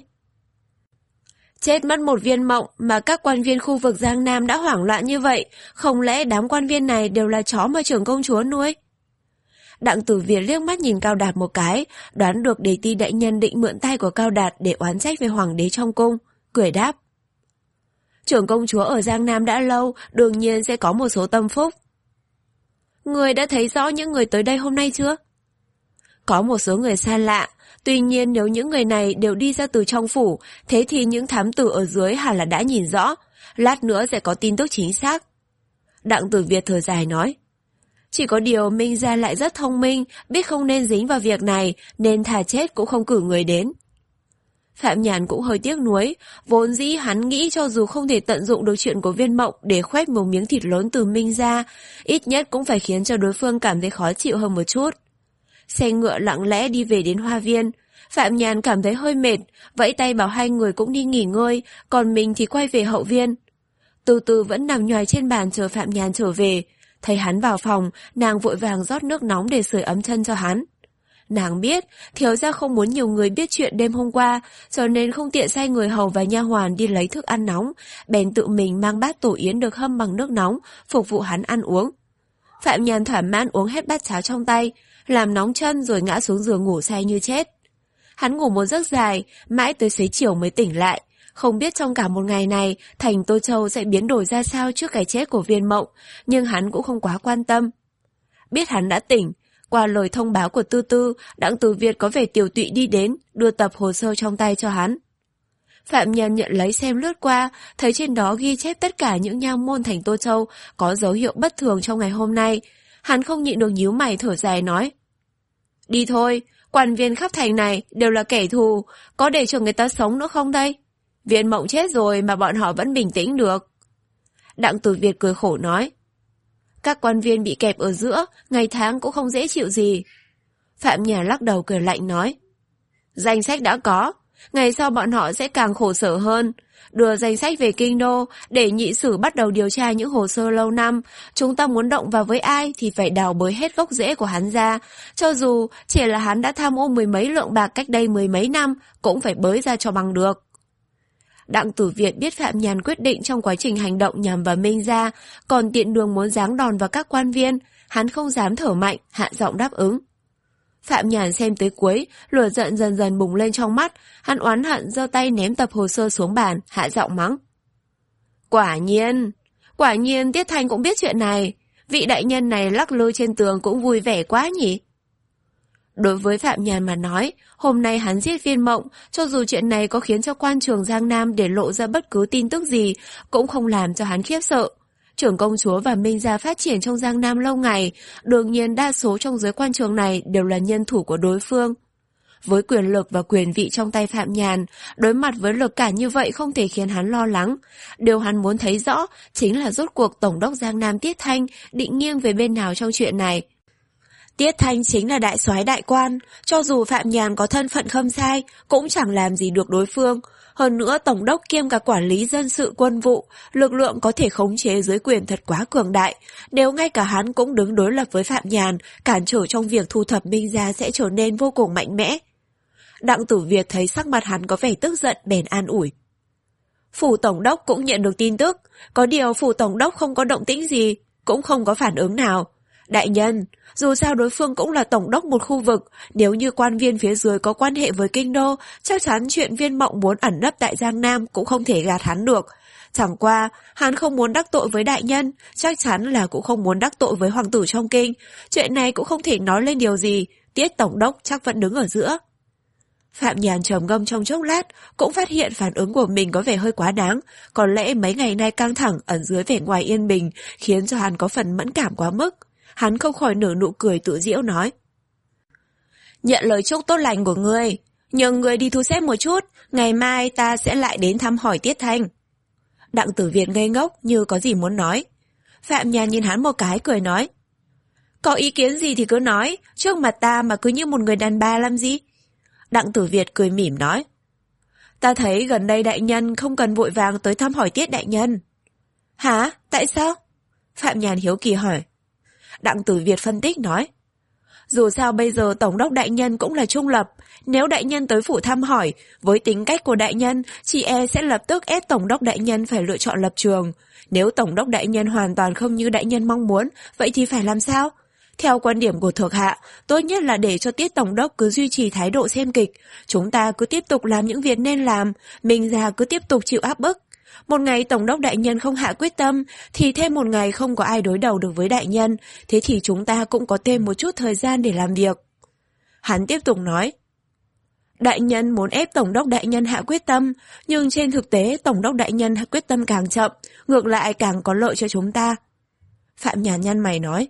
Chết mất một Viên Mộng mà các quan viên khu vực Giang Nam đã hoảng loạn như vậy, không lẽ đám quan viên này đều là chó mà trưởng công chúa nuôi? Đặng Tử Việt liếc mắt nhìn Cao Đạt một cái, đoán được Đề Ti đại nhân định mượn tay của Cao Đạt để oán trách về hoàng đế trong cung, cười đáp. Trưởng công chúa ở Giang Nam đã lâu, đương nhiên sẽ có một số tâm phúc. Người đã thấy rõ những người tới đây hôm nay chưa? Có một số người xa lạ, tuy nhiên nếu những người này đều đi ra từ trong phủ, thế thì những thám tử ở dưới hẳn là đã nhìn rõ, lát nữa sẽ có tin tức chính xác. Đặng Tử Việt thở dài nói. Chỉ có điều Minh Gia lại rất thông minh, biết không nên dính vào việc này, nên thà chết cũng không cử người đến. Phạm Nhàn cũng hơi tiếc nuối, vốn dĩ hắn nghĩ cho dù không thể tận dụng được chuyện của Viên Mộng để khoét một miếng thịt lớn từ Minh Gia, ít nhất cũng phải khiến cho đối phương cảm thấy khó chịu hơn một chút. Xe ngựa lặng lẽ đi về đến hoa viên, Phạm Nhàn cảm thấy hơi mệt, vẫy tay bảo hai người cũng đi nghỉ ngơi, còn mình thì quay về hậu viên. Từ từ vẫn nằm nhoài trên bàn chờ Phạm Nhàn trở về. Thấy hắn vào phòng, nàng vội vàng rót nước nóng để sưởi ấm chân cho hắn. Nàng biết, thiếu gia không muốn nhiều người biết chuyện đêm hôm qua, cho nên không tiện sai người hầu và nha hoàn đi lấy thức ăn nóng, bèn tự mình mang bát tổ yến được hâm bằng nước nóng, phục vụ hắn ăn uống. Phạm Nhàn thỏa mãn uống hết bát cháo trong tay, làm nóng chân rồi ngã xuống giường ngủ say như chết. Hắn ngủ một giấc dài, mãi tới xế chiều mới tỉnh lại. Không biết trong cả một ngày này, thành Tô Châu sẽ biến đổi ra sao trước cái chết của Viên Mộng, nhưng hắn cũng không quá quan tâm. Biết hắn đã tỉnh, Qua lời thông báo của Tư Tư, Đặng Tử Việt có vẻ tiều tụy đi đến, đưa tập hồ sơ trong tay cho hắn. Phạm Nhân nhận lấy xem lướt qua, thấy trên đó ghi chép tất cả những nha môn thành Tô Châu có dấu hiệu bất thường trong ngày hôm nay. Hắn không nhịn được nhíu mày thở dài nói. Đi thôi, quan viên khắp thành này đều là kẻ thù, có để cho người ta sống nữa không đây? Viên Mộng chết rồi mà bọn họ vẫn bình tĩnh được. Đặng Tử Việt cười khổ nói. Các quan viên bị kẹp ở giữa, ngày tháng cũng không dễ chịu gì. Phạm Nhà lắc đầu cười lạnh nói. Danh sách đã có, ngày sau bọn họ sẽ càng khổ sở hơn. Đưa danh sách về kinh đô, để nhị sử bắt đầu điều tra những hồ sơ lâu năm. Chúng ta muốn động vào với ai thì phải đào bới hết gốc rễ của hắn ra. Cho dù chỉ là hắn đã tham ô mười mấy lượng bạc cách đây mười mấy năm, cũng phải bới ra cho bằng được. Đặng Tử Việt biết Phạm Nhàn quyết định trong quá trình hành động nhằm vào Minh Gia, còn tiện đường muốn giáng đòn vào các quan viên, hắn không dám thở mạnh, hạ giọng đáp ứng. Phạm Nhàn xem tới cuối, lửa giận dần dần bùng lên trong mắt, hắn oán hận giơ tay ném tập hồ sơ xuống bàn, hạ giọng mắng. Quả nhiên, quả nhiên Tiết Thanh cũng biết chuyện này, vị đại nhân này lắc lư trên tường cũng vui vẻ quá nhỉ. Đối với Phạm Nhàn mà nói, hôm nay hắn giết Viên Mộng, cho dù chuyện này có khiến cho quan trường Giang Nam để lộ ra bất cứ tin tức gì, cũng không làm cho hắn khiếp sợ. Trưởng công chúa và Minh Gia phát triển trong Giang Nam lâu ngày, đương nhiên đa số trong giới quan trường này đều là nhân thủ của đối phương. Với quyền lực và quyền vị trong tay Phạm Nhàn, đối mặt với lực cản như vậy không thể khiến hắn lo lắng. Điều hắn muốn thấy rõ chính là rốt cuộc Tổng đốc Giang Nam Tiết Thanh định nghiêng về bên nào trong chuyện này. Tiết Thanh chính là đại soái đại quan, cho dù Phạm Nhàn có thân phận khâm sai, cũng chẳng làm gì được đối phương. Hơn nữa Tổng đốc kiêm cả quản lý dân sự quân vụ, lực lượng có thể khống chế dưới quyền thật quá cường đại. Nếu ngay cả hắn cũng đứng đối lập với Phạm Nhàn, cản trở trong việc thu thập Minh Gia sẽ trở nên vô cùng mạnh mẽ. Đặng Tử Việt thấy sắc mặt hắn có vẻ tức giận bèn an ủi. Phủ Tổng đốc cũng nhận được tin tức, có điều Phủ Tổng đốc không có động tĩnh gì, cũng không có phản ứng nào. Đại nhân, dù sao đối phương cũng là tổng đốc một khu vực, nếu như quan viên phía dưới có quan hệ với kinh đô, chắc chắn chuyện Viên Mộng muốn ẩn nấp tại Giang Nam cũng không thể gạt hắn được. Chẳng qua, hắn không muốn đắc tội với đại nhân, chắc chắn là cũng không muốn đắc tội với hoàng tử trong kinh. Chuyện này cũng không thể nói lên điều gì, Tiết tổng đốc chắc vẫn đứng ở giữa. Phạm Nhàn trầm ngâm trong chốc lát, cũng phát hiện phản ứng của mình có vẻ hơi quá đáng, có lẽ mấy ngày nay căng thẳng ẩn dưới vẻ ngoài yên bình, khiến cho hắn có phần mẫn cảm quá mức. Hắn không khỏi nở nụ cười tự giễu nói. Nhận lời chúc tốt lành của ngươi, nhưng ngươi đi thu xếp một chút, ngày mai ta sẽ lại đến thăm hỏi Tiết Thanh. Đặng Tử Việt ngây ngốc như có gì muốn nói. Phạm Nhàn nhìn hắn một cái cười nói. Có ý kiến gì thì cứ nói, trước mặt ta mà cứ như một người đàn bà làm gì? Đặng Tử Việt cười mỉm nói. Ta thấy gần đây đại nhân không cần vội vàng tới thăm hỏi Tiết đại nhân. Hả? Tại sao? Phạm Nhàn hiếu kỳ hỏi. Đặng Tử Việt phân tích nói. Dù sao bây giờ Tổng đốc đại nhân cũng là trung lập, nếu đại nhân tới phủ thăm hỏi, với tính cách của đại nhân, chị e sẽ lập tức ép Tổng đốc đại nhân phải lựa chọn lập trường. Nếu Tổng đốc đại nhân hoàn toàn không như đại nhân mong muốn, vậy thì phải làm sao? Theo quan điểm của thuộc hạ, tốt nhất là để cho Tiết Tổng đốc cứ duy trì thái độ xem kịch. Chúng ta cứ tiếp tục làm những việc nên làm, Minh Gia cứ tiếp tục chịu áp bức. Một ngày Tổng đốc đại nhân không hạ quyết tâm, thì thêm một ngày không có ai đối đầu được với đại nhân, thế thì chúng ta cũng có thêm một chút thời gian để làm việc. Hắn tiếp tục nói. Đại nhân muốn ép Tổng đốc đại nhân hạ quyết tâm, nhưng trên thực tế Tổng đốc đại nhân hạ quyết tâm càng chậm, ngược lại càng có lợi cho chúng ta. Phạm Nhàn nhăn mày nói.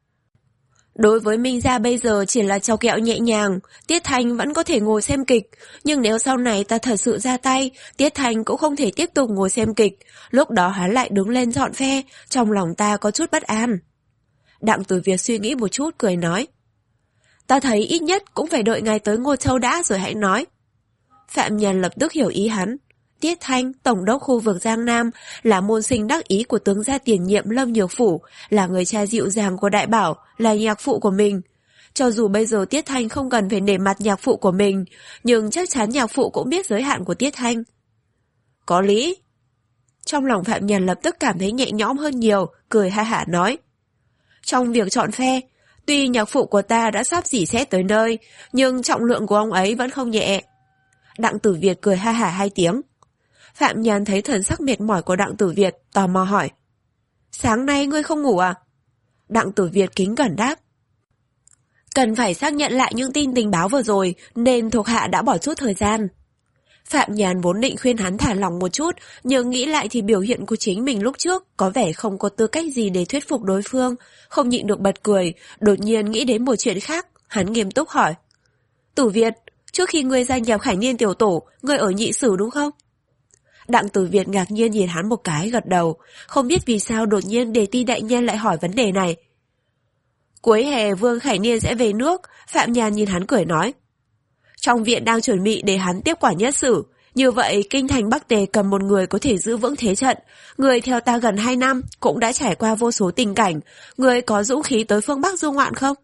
Đối với Minh Gia bây giờ chỉ là trò kẹo nhẹ nhàng, Tiết Thanh vẫn có thể ngồi xem kịch, nhưng nếu sau này ta thật sự ra tay, Tiết Thanh cũng không thể tiếp tục ngồi xem kịch, lúc đó hắn lại đứng lên dọn phe, trong lòng ta có chút bất an. Đặng Tử Việt suy nghĩ một chút cười nói. Ta thấy ít nhất cũng phải đợi ngày tới Ngô Châu đã rồi hãy nói. Phạm Nhàn lập tức hiểu ý hắn. Tiết Thanh, Tổng đốc khu vực Giang Nam, là môn sinh đắc ý của tướng gia tiền nhiệm Lâm Nhược Phủ, là người cha dịu dàng của Đại Bảo, là nhạc phụ của mình. Cho dù bây giờ Tiết Thanh không cần phải nể mặt nhạc phụ của mình, nhưng chắc chắn nhạc phụ cũng biết giới hạn của Tiết Thanh. Có lý. Trong lòng Phạm Nhàn lập tức cảm thấy nhẹ nhõm hơn nhiều, cười ha hả nói. Trong việc chọn phe, tuy nhạc phụ của ta đã sắp dỉ xét tới nơi, nhưng trọng lượng của ông ấy vẫn không nhẹ. Đặng Tử Việt cười ha hả hai tiếng. Phạm Nhàn thấy thần sắc mệt mỏi của Đặng Tử Việt, tò mò hỏi. Sáng nay ngươi không ngủ à? Đặng Tử Việt kính cẩn đáp. Cần phải xác nhận lại những tin tình báo vừa rồi, nên thuộc hạ đã bỏ chút thời gian. Phạm Nhàn vốn định khuyên hắn thả lỏng một chút, nhưng nghĩ lại thì biểu hiện của chính mình lúc trước có vẻ không có tư cách gì để thuyết phục đối phương, không nhịn được bật cười, đột nhiên nghĩ đến một chuyện khác, hắn nghiêm túc hỏi. Tử Việt, trước khi ngươi gia nhập Khải Niên tiểu tổ, ngươi ở nhị sử đúng không? Đặng Tử Việt ngạc nhiên nhìn hắn một cái, gật đầu, không biết vì sao đột nhiên Đề Ti đại nhân lại hỏi vấn đề này. Cuối hè Vương Khải Niên sẽ về nước, Phạm Nhàn nhìn hắn cười nói. Trong viện đang chuẩn bị để hắn tiếp quản nhất sử, như vậy kinh thành Bắc Tề cần một người có thể giữ vững thế trận. Người theo ta gần hai năm, cũng đã trải qua vô số tình cảnh, người có dũng khí tới phương Bắc du ngoạn không?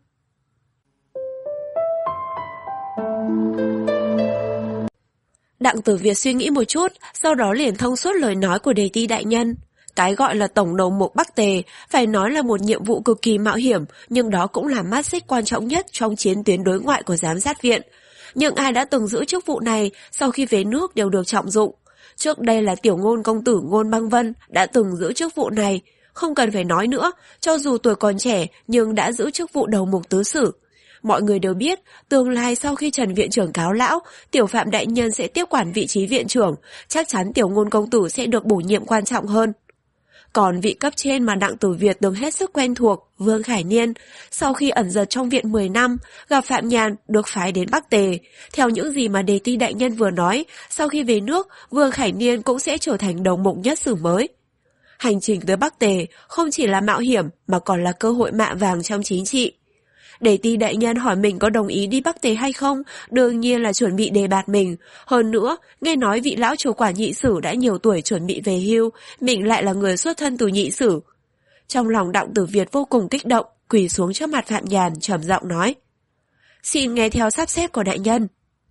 Đặng Tử Việt suy nghĩ một chút, sau đó liền thông suốt lời nói của Đề Ti đại nhân. Cái gọi là tổng đầu mục Bắc Tề, phải nói là một nhiệm vụ cực kỳ mạo hiểm, nhưng đó cũng là mắt xích quan trọng nhất trong chiến tuyến đối ngoại của giám sát viện. Nhưng ai đã từng giữ chức vụ này sau khi về nước đều được trọng dụng. Trước đây là tiểu ngôn công tử Ngôn Băng Vân đã từng giữ chức vụ này. Không cần phải nói nữa, cho dù tuổi còn trẻ nhưng đã giữ chức vụ đầu mục tứ sử. Mọi người đều biết, tương lai sau khi Trần viện trưởng cáo lão, tiểu Phạm đại nhân sẽ tiếp quản vị trí viện trưởng, chắc chắn tiểu ngôn công tử sẽ được bổ nhiệm quan trọng hơn. Còn vị cấp trên mà Đặng Tử Việt từng hết sức quen thuộc, Vương Khải Niên, sau khi ẩn giật trong viện mười năm, gặp Phạm Nhàn được phái đến Bắc Tề. Theo những gì mà Đề Ti đại nhân vừa nói, sau khi về nước, Vương Khải Niên cũng sẽ trở thành đầu mục nhất sử mới. Hành trình tới Bắc Tề không chỉ là mạo hiểm mà còn là cơ hội mạ vàng trong chính trị. Đề Ti đại nhân hỏi mình có đồng ý đi Bắc Tề hay không, đương nhiên là chuẩn bị đề bạt mình. Hơn nữa, nghe nói vị lão chủ quản nhị sử đã nhiều tuổi chuẩn bị về hưu, mình lại là người xuất thân từ nhị sử. Trong lòng Đặng Tử Việt vô cùng kích động, quỳ xuống trước mặt Phạm Nhàn trầm giọng nói. Xin nghe theo sắp xếp của đại nhân.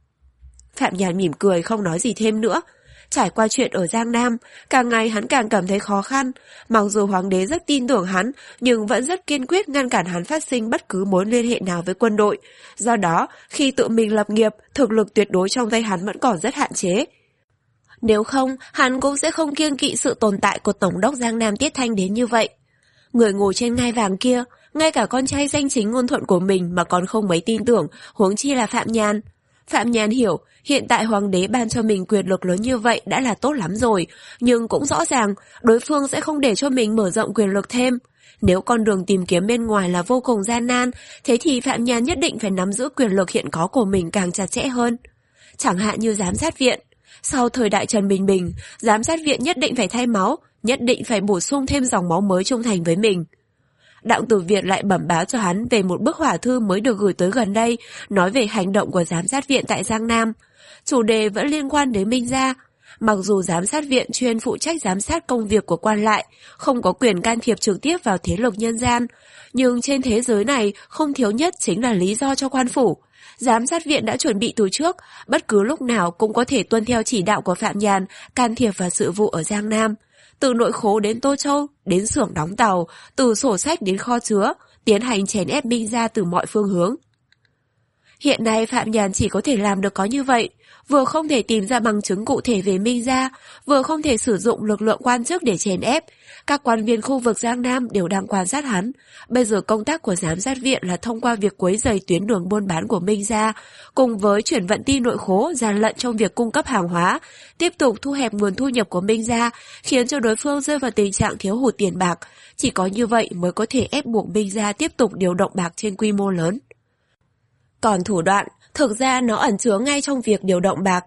Phạm Nhàn mỉm cười không nói gì thêm nữa. Trải qua chuyện ở Giang Nam, càng ngày hắn càng cảm thấy khó khăn. Mặc dù hoàng đế rất tin tưởng hắn, nhưng vẫn rất kiên quyết ngăn cản hắn phát sinh bất cứ mối liên hệ nào với quân đội. Do đó, khi tự mình lập nghiệp, thực lực tuyệt đối trong tay hắn vẫn còn rất hạn chế. Nếu không, hắn cũng sẽ không kiêng kỵ sự tồn tại của Tổng đốc Giang Nam Tiết Thanh đến như vậy. Người ngồi trên ngai vàng kia, ngay cả con trai danh chính ngôn thuận của mình mà còn không mấy tin tưởng, huống chi là Phạm Nhàn. Phạm Nhàn hiểu, hiện tại hoàng đế ban cho mình quyền lực lớn như vậy đã là tốt lắm rồi, nhưng cũng rõ ràng đối phương sẽ không để cho mình mở rộng quyền lực thêm. Nếu con đường tìm kiếm bên ngoài là vô cùng gian nan, thế thì Phạm Nhàn nhất định phải nắm giữ quyền lực hiện có của mình càng chặt chẽ hơn. Chẳng hạn như giám sát viện. Sau thời đại Trần Bình Bình, giám sát viện nhất định phải thay máu, nhất định phải bổ sung thêm dòng máu mới trung thành với mình. Đặng Tử Việt lại bẩm báo cho hắn về một bức hỏa thư mới được gửi tới gần đây, nói về hành động của giám sát viện tại Giang Nam. Chủ đề vẫn liên quan đến Minh Gia. Mặc dù giám sát viện chuyên phụ trách giám sát công việc của quan lại, không có quyền can thiệp trực tiếp vào thế lực nhân gian, nhưng trên thế giới này không thiếu nhất chính là lý do cho quan phủ. Giám sát viện đã chuẩn bị từ trước, bất cứ lúc nào cũng có thể tuân theo chỉ đạo của Phạm Nhàn can thiệp vào sự vụ ở Giang Nam. Từ nội khố đến Tô Châu, đến xưởng đóng tàu, từ sổ sách đến kho chứa, tiến hành chèn ép Minh Gia từ mọi phương hướng. Hiện nay Phạm Nhàn chỉ có thể làm được có như vậy, vừa không thể tìm ra bằng chứng cụ thể về Minh Gia, vừa không thể sử dụng lực lượng quan chức để chèn ép. Các quan viên khu vực Giang Nam đều đang quan sát hắn. Bây giờ công tác của giám sát viện là thông qua việc quấy rầy tuyến đường buôn bán của Minh Gia, cùng với chuyển vận ti nội khố, gian lận trong việc cung cấp hàng hóa, tiếp tục thu hẹp nguồn thu nhập của Minh Gia, khiến cho đối phương rơi vào tình trạng thiếu hụt tiền bạc. Chỉ có như vậy mới có thể ép buộc Minh Gia tiếp tục điều động bạc trên quy mô lớn. Còn thủ đoạn, thực ra nó ẩn chứa ngay trong việc điều động bạc.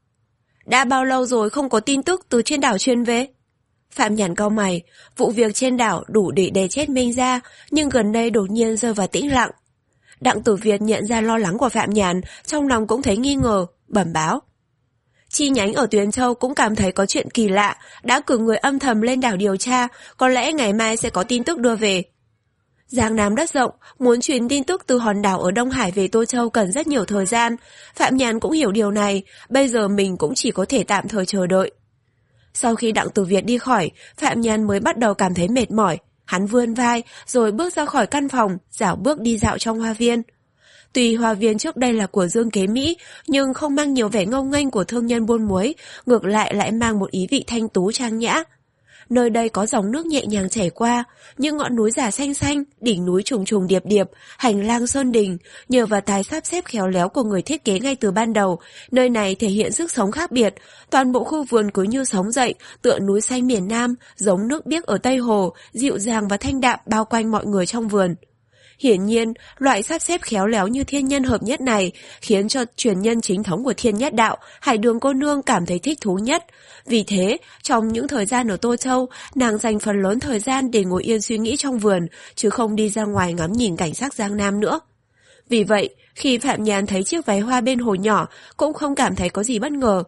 Đã bao lâu rồi không có tin tức từ trên đảo truyền về? Phạm Nhàn cau mày, vụ việc trên đảo đủ để đè chết Minh Gia, nhưng gần đây đột nhiên rơi vào tĩnh lặng. Đặng Tử Việt nhận ra lo lắng của Phạm Nhàn, trong lòng cũng thấy nghi ngờ, bẩm báo. Chi nhánh ở Tuyền Châu cũng cảm thấy có chuyện kỳ lạ, đã cử người âm thầm lên đảo điều tra, có lẽ ngày mai sẽ có tin tức đưa về. Giang Nam đất rộng, muốn truyền tin tức từ hòn đảo ở Đông Hải về Tô Châu cần rất nhiều thời gian. Phạm Nhàn cũng hiểu điều này, bây giờ mình cũng chỉ có thể tạm thời chờ đợi. Sau khi Đặng Tử Việt đi khỏi, Phạm Nhàn mới bắt đầu cảm thấy mệt mỏi. Hắn vươn vai, rồi bước ra khỏi căn phòng, dạo bước đi dạo trong hoa viên. Tuy hoa viên trước đây là của Dương Kế Mỹ, nhưng không mang nhiều vẻ ngông nghênh của thương nhân buôn muối, ngược lại lại mang một ý vị thanh tú trang nhã. Nơi đây có dòng nước nhẹ nhàng chảy qua, những ngọn núi giả xanh xanh, đỉnh núi trùng trùng điệp điệp, hành lang sơn đình. Nhờ vào tài sắp xếp khéo léo của người thiết kế ngay từ ban đầu, nơi này thể hiện sức sống khác biệt. Toàn bộ khu vườn cứ như sống dậy, tựa núi xanh miền Nam, giống nước biếc ở Tây Hồ, dịu dàng và thanh đạm bao quanh mọi người trong vườn. Hiển nhiên, loại sắp xếp khéo léo như thiên nhân hợp nhất này khiến cho truyền nhân chính thống của Thiên Nhất Đạo, Hải Đường cô nương cảm thấy thích thú nhất. Vì thế, trong những thời gian ở Tô Châu, nàng dành phần lớn thời gian để ngồi yên suy nghĩ trong vườn, chứ không đi ra ngoài ngắm nhìn cảnh sắc Giang Nam nữa. Vì vậy, khi Phạm Nhàn thấy chiếc váy hoa bên hồ nhỏ, cũng không cảm thấy có gì bất ngờ.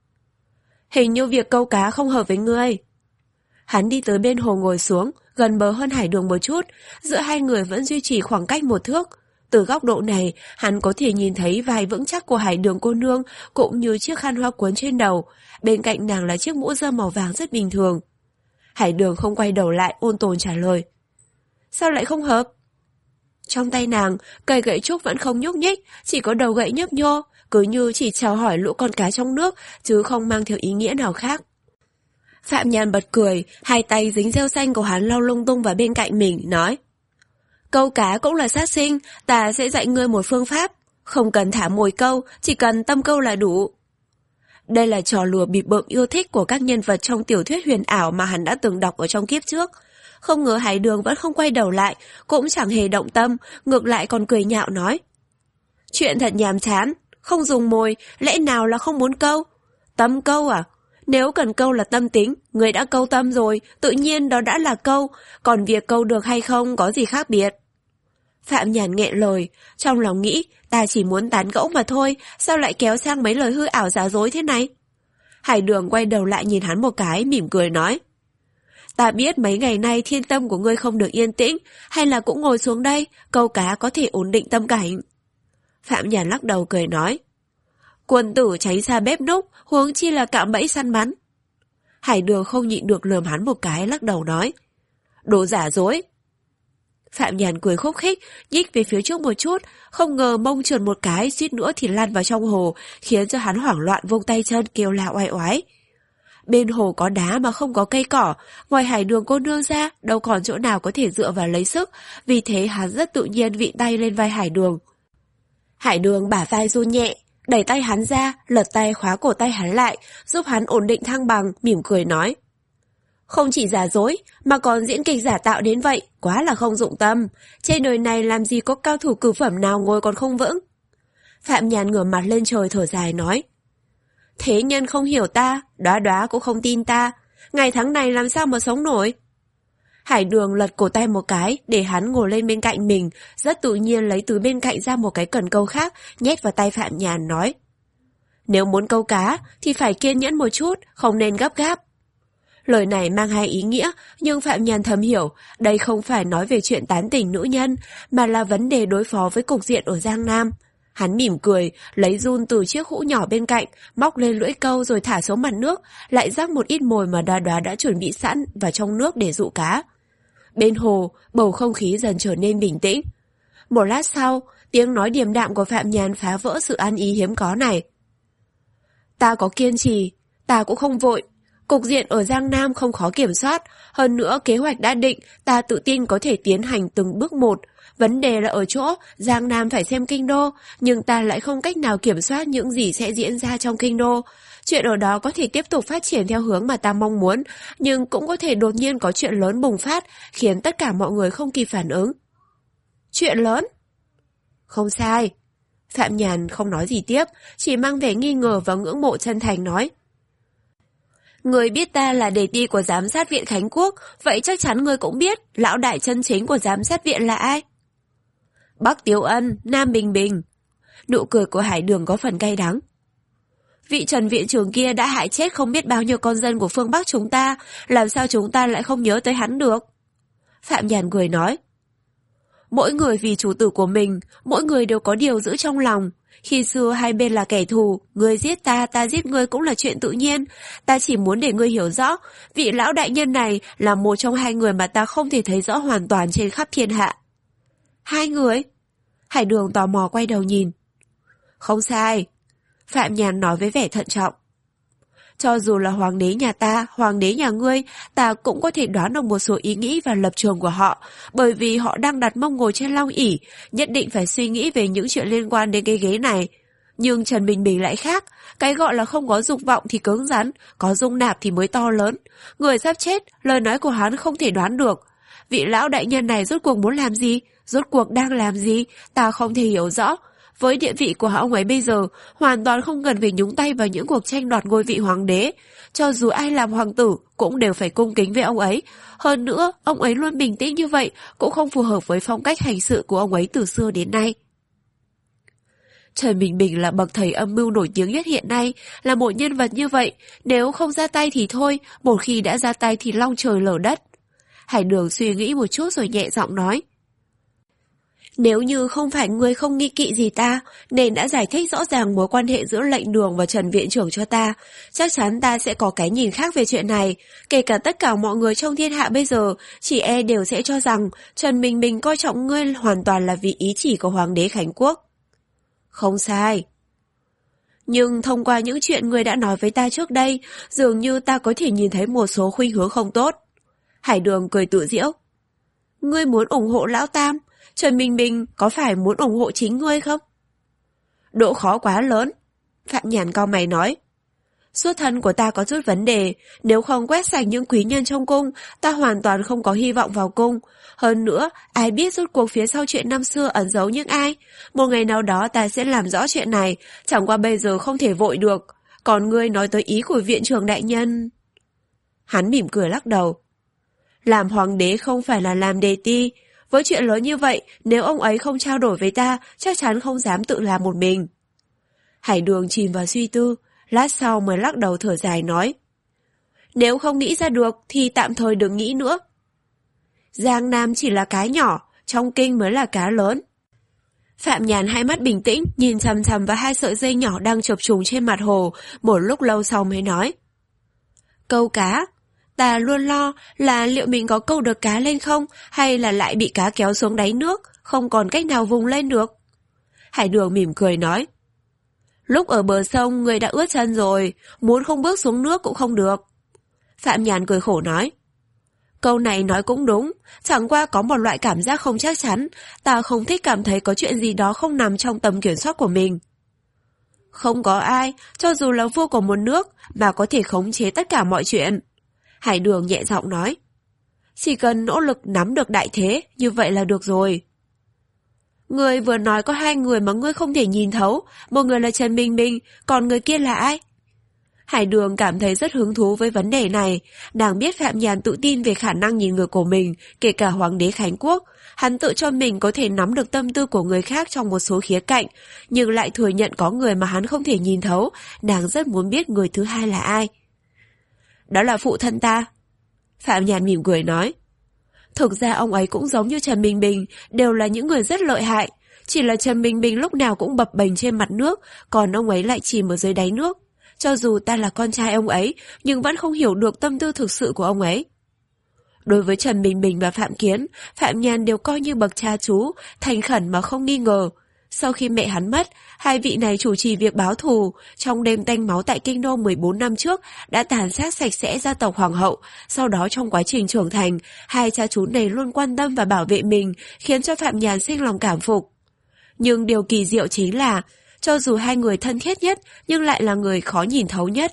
Hình như việc câu cá không hợp với ngươi. Hắn đi tới bên hồ ngồi xuống, gần bờ hơn Hải Đường một chút, giữa hai người vẫn duy trì khoảng cách một thước. Từ góc độ này, hắn có thể nhìn thấy vai vững chắc của Hải Đường cô nương, cũng như chiếc khăn hoa cuốn trên đầu, bên cạnh nàng là chiếc mũ rơm màu vàng rất bình thường. Hải Đường không quay đầu lại, ôn tồn trả lời. Sao lại không hợp? Trong tay nàng, cây gậy trúc vẫn không nhúc nhích, chỉ có đầu gậy nhấp nhô, cứ như chỉ chào hỏi lũ con cá trong nước, chứ không mang theo ý nghĩa nào khác. Phạm Nhàn bật cười, hai tay dính rêu xanh của hắn lau lung tung vào bên cạnh mình, nói. Câu cá cũng là sát sinh, ta sẽ dạy ngươi một phương pháp. Không cần thả mồi câu, chỉ cần tâm câu là đủ. Đây là trò lùa bịp bợm yêu thích của các nhân vật trong tiểu thuyết huyền ảo mà hắn đã từng đọc ở trong kiếp trước. Không ngờ Hải Đường vẫn không quay đầu lại, cũng chẳng hề động tâm, ngược lại còn cười nhạo nói. Chuyện thật nhàm chán, không dùng mồi, lẽ nào là không muốn câu? Tâm câu à? Nếu cần câu là tâm tính, người đã câu tâm rồi, tự nhiên đó đã là câu, còn việc câu được hay không có gì khác biệt. Phạm Nhàn nghẹn lời, trong lòng nghĩ, ta chỉ muốn tán gẫu mà thôi, sao lại kéo sang mấy lời hư ảo giả dối thế này? Hải Đường quay đầu lại nhìn hắn một cái, mỉm cười nói. Ta biết mấy ngày nay thiên tâm của ngươi không được yên tĩnh, hay là cũng ngồi xuống đây, câu cá có thể ổn định tâm cảnh. Phạm Nhàn lắc đầu cười nói. Quân tử tránh xa bếp núc, huống chi là cạm bẫy săn bắn. Hải Đường không nhịn được lườm hắn một cái, lắc đầu nói. Đồ giả dối. Phạm Nhàn cười khúc khích, nhích về phía trước một chút, không ngờ mông trượt một cái, suýt nữa thì lăn vào trong hồ, khiến cho hắn hoảng loạn vung tay chân kêu la oai oái. Bên hồ có đá mà không có cây cỏ, ngoài Hải Đường cô nương ra, đâu còn chỗ nào có thể dựa vào lấy sức, vì thế hắn rất tự nhiên vịn tay lên vai Hải Đường. Hải Đường bả vai run nhẹ, đẩy tay hắn ra, lật tay khóa cổ tay hắn lại, giúp hắn ổn định thăng bằng, mỉm cười nói. Không chỉ giả dối, mà còn diễn kịch giả tạo đến vậy, quá là không dụng tâm. Trên đời này làm gì có cao thủ cửu phẩm nào ngồi còn không vững. Phạm Nhàn ngửa mặt lên trời thở dài nói. Thế nhân không hiểu ta, đoá đoá cũng không tin ta, ngày tháng này làm sao mà sống nổi. Hải Đường lật cổ tay một cái, để hắn ngồi lên bên cạnh mình, rất tự nhiên lấy từ bên cạnh ra một cái cần câu khác, nhét vào tay Phạm Nhàn nói. Nếu muốn câu cá, thì phải kiên nhẫn một chút, không nên gấp gáp. Lời này mang hai ý nghĩa, nhưng Phạm Nhàn thầm hiểu, đây không phải nói về chuyện tán tỉnh nữ nhân, mà là vấn đề đối phó với cục diện ở Giang Nam. Hắn mỉm cười, lấy giun từ chiếc hũ nhỏ bên cạnh, móc lên lưỡi câu rồi thả xuống mặt nước, lại rắc một ít mồi mà Đoá Đoá đã chuẩn bị sẵn vào trong nước để dụ cá. Bên hồ, bầu không khí dần trở nên bình tĩnh. Một lát sau, tiếng nói điềm đạm của Phạm Nhàn phá vỡ sự an ý hiếm có này. Ta có kiên trì, ta cũng không vội. Cục diện ở Giang Nam không khó kiểm soát, hơn nữa kế hoạch đã định, ta tự tin có thể tiến hành từng bước một. Vấn đề là ở chỗ, Giang Nam phải xem kinh đô, nhưng ta lại không cách nào kiểm soát những gì sẽ diễn ra trong kinh đô. Chuyện ở đó có thể tiếp tục phát triển theo hướng mà ta mong muốn, nhưng cũng có thể đột nhiên có chuyện lớn bùng phát, khiến tất cả mọi người không kịp phản ứng. Chuyện lớn? Không sai. Phạm Nhàn không nói gì tiếp, chỉ mang vẻ nghi ngờ và ngưỡng mộ chân thành nói. Người biết ta là đề ti của giám sát viện Khánh Quốc, vậy chắc chắn người cũng biết lão đại chân chính của giám sát viện là ai? Bắc Tiếu Ân, Nam Bình Bình. Nụ cười của Hải Đường có phần cay đắng. Vị Trần viện trưởng kia đã hại chết không biết bao nhiêu con dân của phương Bắc chúng ta, làm sao chúng ta lại không nhớ tới hắn được? Phạm Nhàn cười nói. Mỗi người vì chủ tử của mình, mỗi người đều có điều giữ trong lòng. Khi xưa hai bên là kẻ thù, ngươi giết ta, ta giết ngươi cũng là chuyện tự nhiên. Ta chỉ muốn để ngươi hiểu rõ, vị lão đại nhân này là một trong hai người mà ta không thể thấy rõ hoàn toàn trên khắp thiên hạ. Hai người? Hải Đường tò mò quay đầu nhìn. Không sai. Phạm Nhàn nói với vẻ thận trọng. Cho dù là hoàng đế nhà ta, hoàng đế nhà ngươi, ta cũng có thể đoán được một số ý nghĩ và lập trường của họ, bởi vì họ đang đặt mông ngồi trên long ỷ, nhất định phải suy nghĩ về những chuyện liên quan đến cái ghế này. Nhưng Trần Bình Bình lại khác, cái gọi là không có dục vọng thì cứng rắn, có dung nạp thì mới to lớn. Người sắp chết, lời nói của hắn không thể đoán được. Vị lão đại nhân này rốt cuộc muốn làm gì? Rốt cuộc đang làm gì? Ta không thể hiểu rõ. Với địa vị của ông ấy bây giờ, hoàn toàn không cần phải nhúng tay vào những cuộc tranh đoạt ngôi vị hoàng đế. Cho dù ai làm hoàng tử, cũng đều phải cung kính với ông ấy. Hơn nữa, ông ấy luôn bình tĩnh như vậy, cũng không phù hợp với phong cách hành sự của ông ấy từ xưa đến nay. Trần Bình Bình là bậc thầy âm mưu nổi tiếng nhất hiện nay, là một nhân vật như vậy, nếu không ra tay thì thôi, một khi đã ra tay thì long trời lở đất. Hải Đường suy nghĩ một chút rồi nhẹ giọng nói. Nếu như không phải ngươi không nghi kỵ gì ta, nên đã giải thích rõ ràng mối quan hệ giữa lệnh đường và Trần Viện Trưởng cho ta, chắc chắn ta sẽ có cái nhìn khác về chuyện này, kể cả tất cả mọi người trong thiên hạ bây giờ, chỉ e đều sẽ cho rằng Trần Bình Bình coi trọng ngươi hoàn toàn là vì ý chỉ của Hoàng đế Khánh Quốc. Không sai. Nhưng thông qua những chuyện ngươi đã nói với ta trước đây, dường như ta có thể nhìn thấy một số khuynh hướng không tốt. Hải Đường cười tự giễu. Ngươi muốn ủng hộ Lão Tam, Trần Bình Bình có phải muốn ủng hộ chính ngươi không? Độ khó quá lớn. Phạm Nhàn cau mày nói. Xuất thân của ta có chút vấn đề, nếu không quét sạch những quý nhân trong cung, ta hoàn toàn không có hy vọng vào cung. Hơn nữa, ai biết rốt cuộc phía sau chuyện năm xưa ẩn giấu những ai? Một ngày nào đó ta sẽ làm rõ chuyện này, chẳng qua bây giờ không thể vội được. Còn ngươi nói tới ý của viện trưởng đại nhân. Hắn mỉm cười lắc đầu. Làm hoàng đế không phải là làm đề ti. Với chuyện lớn như vậy, nếu ông ấy không trao đổi với ta, chắc chắn không dám tự làm một mình. Hải Đường chìm vào suy tư, lát sau mới lắc đầu thở dài nói. Nếu không nghĩ ra được thì tạm thời đừng nghĩ nữa. Giang Nam chỉ là cái nhỏ, trong kinh mới là cá lớn. Phạm Nhàn hai mắt bình tĩnh, nhìn chằm chằm vào hai sợi dây nhỏ đang chập trùng trên mặt hồ, một lúc lâu sau mới nói. Câu cá. Ta luôn lo là liệu mình có câu được cá lên không, hay là lại bị cá kéo xuống đáy nước, không còn cách nào vùng lên được. Hải Đường mỉm cười nói. Lúc ở bờ sông người đã ướt chân rồi, muốn không bước xuống nước cũng không được. Phạm Nhàn cười khổ nói. Câu này nói cũng đúng, chẳng qua có một loại cảm giác không chắc chắn, ta không thích cảm thấy có chuyện gì đó không nằm trong tầm kiểm soát của mình. Không có ai, cho dù là vua của một nước, mà có thể khống chế tất cả mọi chuyện. Hải Đường nhẹ giọng nói. Chỉ cần nỗ lực nắm được đại thế, như vậy là được rồi. Người vừa nói có hai người mà ngươi không thể nhìn thấu, một người là Trần Bình Bình, còn người kia là ai? Hải Đường cảm thấy rất hứng thú với vấn đề này, nàng biết Phạm Nhàn tự tin về khả năng nhìn người của mình, kể cả Hoàng đế Khánh Quốc. Hắn tự cho mình có thể nắm được tâm tư của người khác trong một số khía cạnh, nhưng lại thừa nhận có người mà hắn không thể nhìn thấu, nàng rất muốn biết người thứ hai là ai. Đó là phụ thân ta. Phạm Nhàn mỉm cười nói. Thực ra ông ấy cũng giống như Trần Bình Bình, đều là những người rất lợi hại. Chỉ là Trần Bình Bình lúc nào cũng bập bềnh trên mặt nước, còn ông ấy lại chìm ở dưới đáy nước. Cho dù ta là con trai ông ấy, nhưng vẫn không hiểu được tâm tư thực sự của ông ấy. Đối với Trần Bình Bình và Phạm Kiến, Phạm Nhàn đều coi như bậc cha chú, thành khẩn mà không nghi ngờ. Sau khi mẹ hắn mất, hai vị này chủ trì việc báo thù. Trong đêm tanh máu tại kinh đô mười bốn năm trước đã tàn sát sạch sẽ gia tộc hoàng hậu. Sau đó trong quá trình trưởng thành, hai cha chú này luôn quan tâm và bảo vệ mình, khiến cho Phạm Nhàn sinh lòng cảm phục. Nhưng điều kỳ diệu chính là, cho dù hai người thân thiết nhất, nhưng lại là người khó nhìn thấu nhất.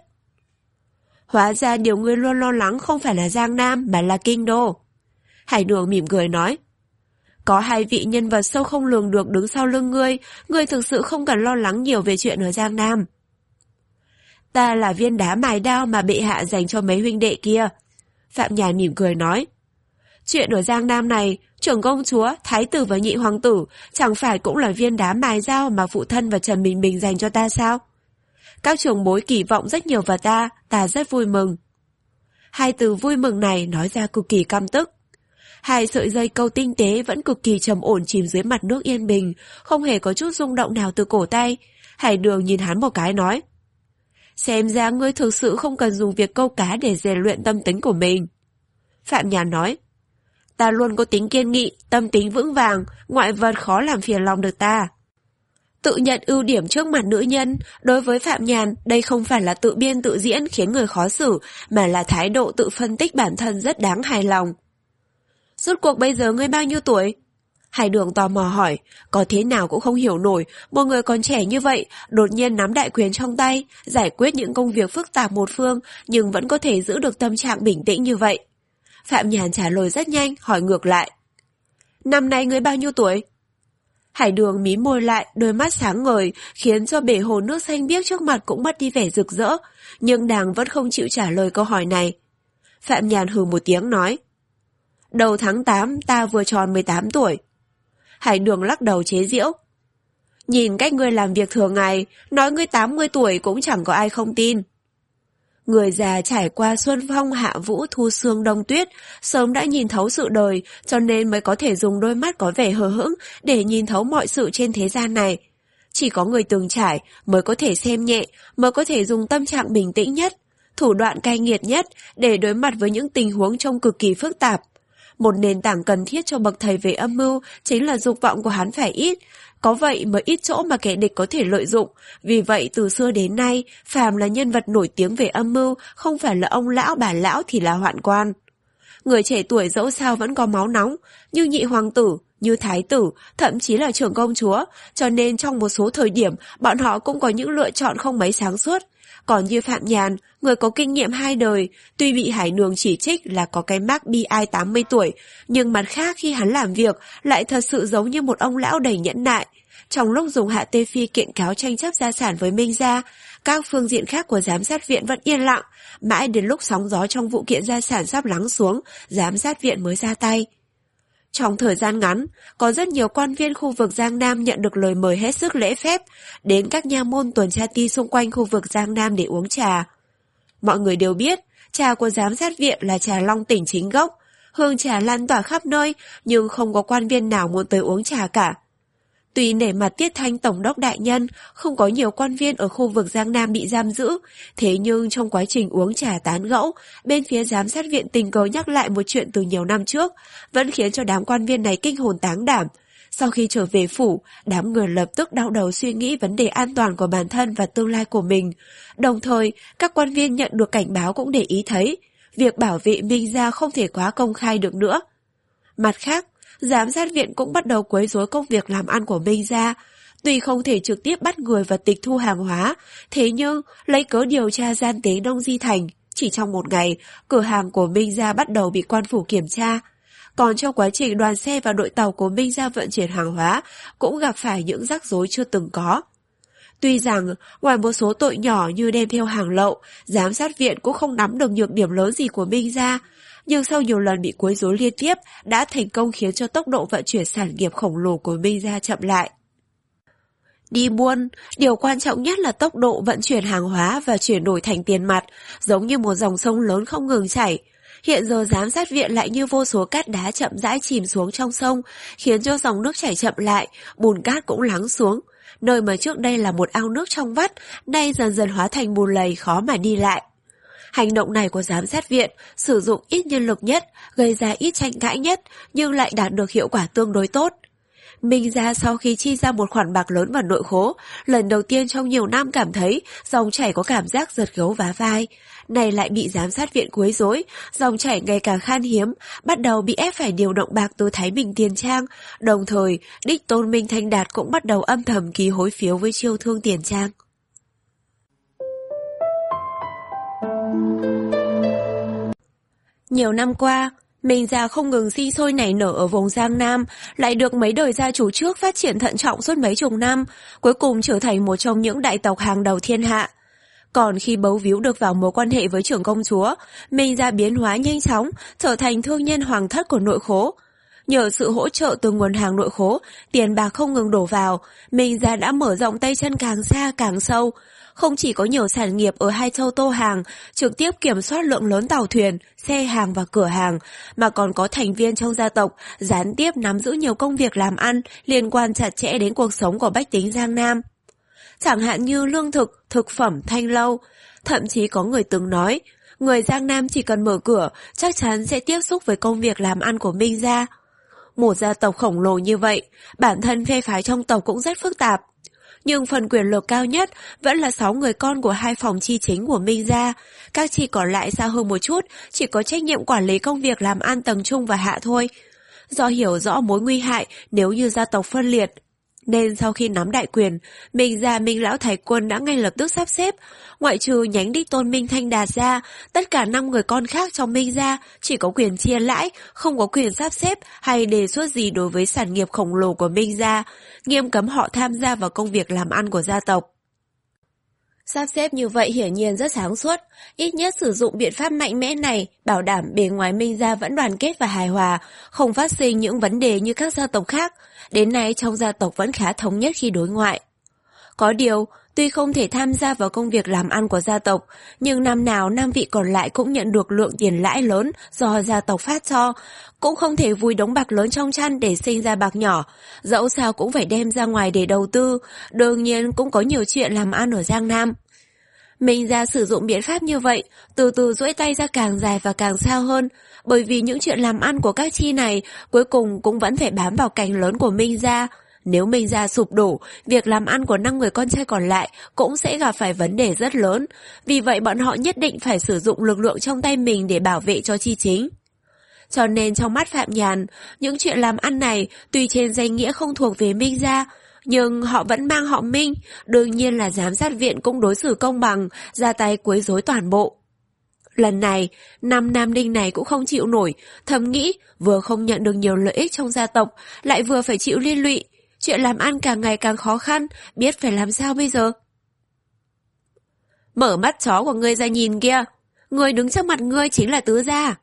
Hóa ra điều ngươi luôn lo lắng không phải là Giang Nam mà là kinh đô. Hải Đường mỉm cười nói. Có hai vị nhân vật sâu không lường được đứng sau lưng ngươi, ngươi thực sự không cần lo lắng nhiều về chuyện ở Giang Nam. Ta là viên đá mài đao mà bệ hạ dành cho mấy huynh đệ kia. Phạm Nhàn mỉm cười nói. Chuyện ở Giang Nam này, trưởng công chúa, thái tử và nhị hoàng tử chẳng phải cũng là viên đá mài dao mà phụ thân và Trần Bình Bình dành cho ta sao? Các trưởng bối kỳ vọng rất nhiều vào ta, ta rất vui mừng. Hai từ vui mừng này nói ra cực kỳ căm tức. Hai sợi dây câu tinh tế vẫn cực kỳ trầm ổn chìm dưới mặt nước yên bình, không hề có chút rung động nào từ cổ tay. Hải Đường nhìn hắn một cái nói. Xem ra ngươi thực sự không cần dùng việc câu cá để rèn luyện tâm tính của mình. Phạm Nhàn nói. Ta luôn có tính kiên nghị, tâm tính vững vàng, ngoại vật khó làm phiền lòng được ta. Tự nhận ưu điểm trước mặt nữ nhân, đối với Phạm Nhàn, đây không phải là tự biên tự diễn khiến người khó xử, mà là thái độ tự phân tích bản thân rất đáng hài lòng. Rốt cuộc bây giờ ngươi bao nhiêu tuổi? Hải Đường tò mò hỏi, có thế nào cũng không hiểu nổi, một người còn trẻ như vậy, đột nhiên nắm đại quyền trong tay, giải quyết những công việc phức tạp một phương, nhưng vẫn có thể giữ được tâm trạng bình tĩnh như vậy. Phạm Nhàn trả lời rất nhanh, hỏi ngược lại. Năm nay ngươi bao nhiêu tuổi? Hải Đường mím môi lại, đôi mắt sáng ngời, khiến cho bể hồ nước xanh biếc trước mặt cũng mất đi vẻ rực rỡ, nhưng nàng vẫn không chịu trả lời câu hỏi này. Phạm Nhàn hừ một tiếng nói. Đầu tháng tám ta vừa tròn mười tám tuổi. Hải Đường lắc đầu chế giễu. Nhìn cách ngươi làm việc thường ngày, nói ngươi tám mươi tuổi cũng chẳng có ai không tin. Người già trải qua xuân phong hạ vũ thu sương đông tuyết, sớm đã nhìn thấu sự đời, cho nên mới có thể dùng đôi mắt có vẻ hờ hững để nhìn thấu mọi sự trên thế gian này. Chỉ có người từng trải mới có thể xem nhẹ, mới có thể dùng tâm trạng bình tĩnh nhất, thủ đoạn cay nghiệt nhất để đối mặt với những tình huống trông cực kỳ phức tạp. Một nền tảng cần thiết cho bậc thầy về âm mưu chính là dục vọng của hắn phải ít, có vậy mới ít chỗ mà kẻ địch có thể lợi dụng. Vì vậy từ xưa đến nay, phàm là nhân vật nổi tiếng về âm mưu, không phải là ông lão bà lão thì là hoạn quan. Người trẻ tuổi dẫu sao vẫn có máu nóng, như nhị hoàng tử, như thái tử, thậm chí là trưởng công chúa, cho nên trong một số thời điểm bọn họ cũng có những lựa chọn không mấy sáng suốt. Còn như Phạm Nhàn, người có kinh nghiệm hai đời, tuy bị Hải Đường chỉ trích là có cái mác bi ai tám mươi tuổi, nhưng mặt khác khi hắn làm việc lại thật sự giống như một ông lão đầy nhẫn nại. Trong lúc dùng Hạ Tê Phi kiện cáo tranh chấp gia sản với Minh Gia, các phương diện khác của giám sát viện vẫn yên lặng, mãi đến lúc sóng gió trong vụ kiện gia sản sắp lắng xuống, giám sát viện mới ra tay. Trong thời gian ngắn, có rất nhiều quan viên khu vực Giang Nam nhận được lời mời hết sức lễ phép, đến các nha môn tuần tra ti xung quanh khu vực Giang Nam để uống trà. Mọi người đều biết, trà của giám sát viện là trà Long Tỉnh chính gốc, hương trà lan tỏa khắp nơi, nhưng không có quan viên nào muốn tới uống trà cả. Tuy nể mặt Tiết Thanh Tổng đốc đại nhân, không có nhiều quan viên ở khu vực Giang Nam bị giam giữ, thế nhưng trong quá trình uống trà tán gẫu, bên phía giám sát viện tình cờ nhắc lại một chuyện từ nhiều năm trước, vẫn khiến cho đám quan viên này kinh hồn táng đảm. Sau khi trở về phủ, đám người lập tức đau đầu suy nghĩ vấn đề an toàn của bản thân và tương lai của mình. Đồng thời, các quan viên nhận được cảnh báo cũng để ý thấy, việc bảo vệ Minh Gia không thể quá công khai được nữa. Mặt khác, giám sát viện cũng bắt đầu quấy rối công việc làm ăn của Minh Gia. Tuy không thể trực tiếp bắt người và tịch thu hàng hóa, thế nhưng lấy cớ điều tra gian tế Đông Di Thành, chỉ trong một ngày, cửa hàng của Minh Gia bắt đầu bị quan phủ kiểm tra. Còn trong quá trình đoàn xe và đội tàu của Minh Gia vận chuyển hàng hóa cũng gặp phải những rắc rối chưa từng có. Tuy rằng, ngoài một số tội nhỏ như đem theo hàng lậu, giám sát viện cũng không nắm được nhược điểm lớn gì của Minh Gia, nhưng sau nhiều lần bị quấy rối liên tiếp đã thành công khiến cho tốc độ vận chuyển sản nghiệp khổng lồ của Minh Gia chậm lại. Đi buôn, điều quan trọng nhất là tốc độ vận chuyển hàng hóa và chuyển đổi thành tiền mặt, giống như một dòng sông lớn không ngừng chảy. Hiện giờ giám sát viện lại như vô số cát đá chậm rãi chìm xuống trong sông, khiến cho dòng nước chảy chậm lại, bùn cát cũng lắng xuống. Nơi mà trước đây là một ao nước trong vắt, nay dần dần hóa thành bùn lầy khó mà đi lại. Hành động này của giám sát viện sử dụng ít nhân lực nhất, gây ra ít tranh cãi nhất, nhưng lại đạt được hiệu quả tương đối tốt. Minh Gia sau khi chi ra một khoản bạc lớn vào nội khố, lần đầu tiên trong nhiều năm cảm thấy dòng chảy có cảm giác giật gấu vá vai. Này lại bị giám sát viện quấy rối, dòng chảy ngày càng khan hiếm, bắt đầu bị ép phải điều động bạc từ Thái Bình Tiền Trang, đồng thời đích tôn Minh Thanh Đạt cũng bắt đầu âm thầm ký hối phiếu với Chiêu Thương Tiền Trang. Nhiều năm qua, Minh Gia không ngừng sinh sôi nảy nở ở vùng Giang Nam, lại được mấy đời gia chủ trước phát triển thận trọng suốt mấy chục năm, cuối cùng trở thành một trong những đại tộc hàng đầu thiên hạ. Còn khi bấu víu được vào mối quan hệ với trưởng công chúa, Minh Gia biến hóa nhanh chóng, trở thành thương nhân hoàng thất của nội khố. Nhờ sự hỗ trợ từ nguồn hàng nội khố, tiền bạc không ngừng đổ vào, Minh Gia đã mở rộng tay chân càng xa càng sâu. Không chỉ có nhiều sản nghiệp ở hai châu Tô Hàng, trực tiếp kiểm soát lượng lớn tàu thuyền, xe hàng và cửa hàng, mà còn có thành viên trong gia tộc gián tiếp nắm giữ nhiều công việc làm ăn liên quan chặt chẽ đến cuộc sống của bách tính Giang Nam. Chẳng hạn như lương thực, thực phẩm, thanh lâu. Thậm chí có người từng nói, người Giang Nam chỉ cần mở cửa, chắc chắn sẽ tiếp xúc với công việc làm ăn của Minh Gia. Một gia tộc khổng lồ như vậy, bản thân phe phái trong tộc cũng rất phức tạp. Nhưng phần quyền lực cao nhất vẫn là sáu người con của hai phòng chi chính của Minh gia. Các chi còn lại xa hơn một chút, chỉ có trách nhiệm quản lý công việc làm ăn tầng trung và hạ thôi. Do hiểu rõ mối nguy hại nếu như gia tộc phân liệt, nên sau khi nắm đại quyền, Minh gia Minh lão thái quân đã ngay lập tức sắp xếp, ngoại trừ nhánh đích tôn Minh Thanh Đạt ra, tất cả năm người con khác trong Minh gia chỉ có quyền chia lãi, không có quyền sắp xếp hay đề xuất gì đối với sản nghiệp khổng lồ của Minh gia, nghiêm cấm họ tham gia vào công việc làm ăn của gia tộc. Sắp xếp như vậy hiển nhiên rất sáng suốt, ít nhất sử dụng biện pháp mạnh mẽ này, bảo đảm bề ngoài Minh gia vẫn đoàn kết và hài hòa, không phát sinh những vấn đề như các gia tộc khác, đến nay trong gia tộc vẫn khá thống nhất khi đối ngoại. Có điều, tuy không thể tham gia vào công việc làm ăn của gia tộc, nhưng năm nào năm vị còn lại cũng nhận được lượng tiền lãi lớn do gia tộc phát cho, cũng không thể vùi đống bạc lớn trong chăn để sinh ra bạc nhỏ, dẫu sao cũng phải đem ra ngoài để đầu tư, đương nhiên cũng có nhiều chuyện làm ăn ở Giang Nam. Minh gia sử dụng biện pháp như vậy, từ từ duỗi tay ra càng dài và càng xa hơn, bởi vì những chuyện làm ăn của các chi này cuối cùng cũng vẫn phải bám vào cành lớn của Minh gia. Nếu Minh gia sụp đổ, việc làm ăn của năm người con trai còn lại cũng sẽ gặp phải vấn đề rất lớn, vì vậy bọn họ nhất định phải sử dụng lực lượng trong tay mình để bảo vệ cho chi chính. Cho nên trong mắt Phạm Nhàn, những chuyện làm ăn này tuy trên danh nghĩa không thuộc về Minh gia, nhưng họ vẫn mang họ Minh, đương nhiên là giám sát viện cũng đối xử công bằng, ra tay quấy rối toàn bộ. Lần này, năm nam đinh này cũng không chịu nổi, thầm nghĩ vừa không nhận được nhiều lợi ích trong gia tộc, lại vừa phải chịu liên lụy, chuyện làm ăn càng ngày càng khó khăn, biết phải làm sao bây giờ. Mở mắt chó của ngươi ra nhìn kia, người đứng trước mặt ngươi chính là Tứ gia.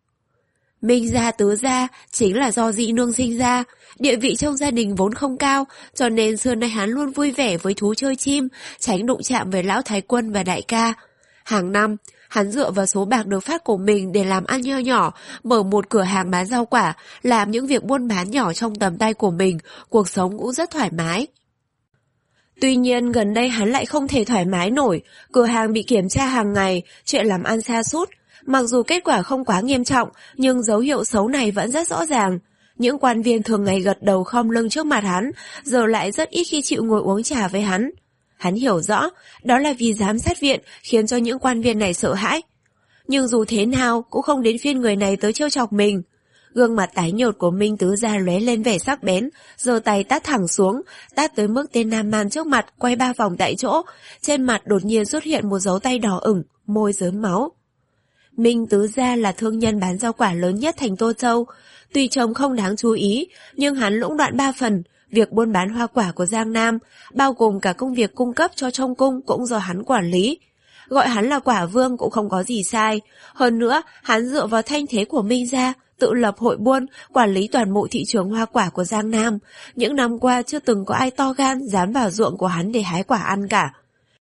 Minh gia Tứ gia chính là do dị nương sinh ra, địa vị trong gia đình vốn không cao, cho nên xưa nay hắn luôn vui vẻ với thú chơi chim, tránh đụng chạm với lão thái quân và đại ca. Hàng năm, hắn dựa vào số bạc được phát của mình để làm ăn nho nhỏ, mở một cửa hàng bán rau quả, làm những việc buôn bán nhỏ trong tầm tay của mình, cuộc sống cũng rất thoải mái. Tuy nhiên gần đây hắn lại không thể thoải mái nổi, cửa hàng bị kiểm tra hàng ngày, chuyện làm ăn sa sút. Mặc dù kết quả không quá nghiêm trọng, nhưng dấu hiệu xấu này vẫn rất rõ ràng. Những quan viên thường ngày gật đầu khom lưng trước mặt hắn, giờ lại rất ít khi chịu ngồi uống trà với hắn. Hắn hiểu rõ, đó là vì giám sát viện khiến cho những quan viên này sợ hãi. Nhưng dù thế nào cũng không đến phiên người này tới trêu chọc mình. Gương mặt tái nhợt của Minh Tứ gia lóe lên vẻ sắc bén, giơ tay tát thẳng xuống, tát tới mức tên nam man trước mặt quay ba vòng tại chỗ, trên mặt đột nhiên xuất hiện một dấu tay đỏ ửng, môi rớm máu. Minh Tứ gia là thương nhân bán rau quả lớn nhất thành Tô Châu, tuy trông không đáng chú ý, nhưng hắn lũng đoạn ba phần, việc buôn bán hoa quả của Giang Nam, bao gồm cả công việc cung cấp cho trong cung cũng do hắn quản lý. Gọi hắn là quả vương cũng không có gì sai, hơn nữa hắn dựa vào thanh thế của Minh gia, tự lập hội buôn, quản lý toàn bộ thị trường hoa quả của Giang Nam. Những năm qua chưa từng có ai to gan dám vào ruộng của hắn để hái quả ăn cả.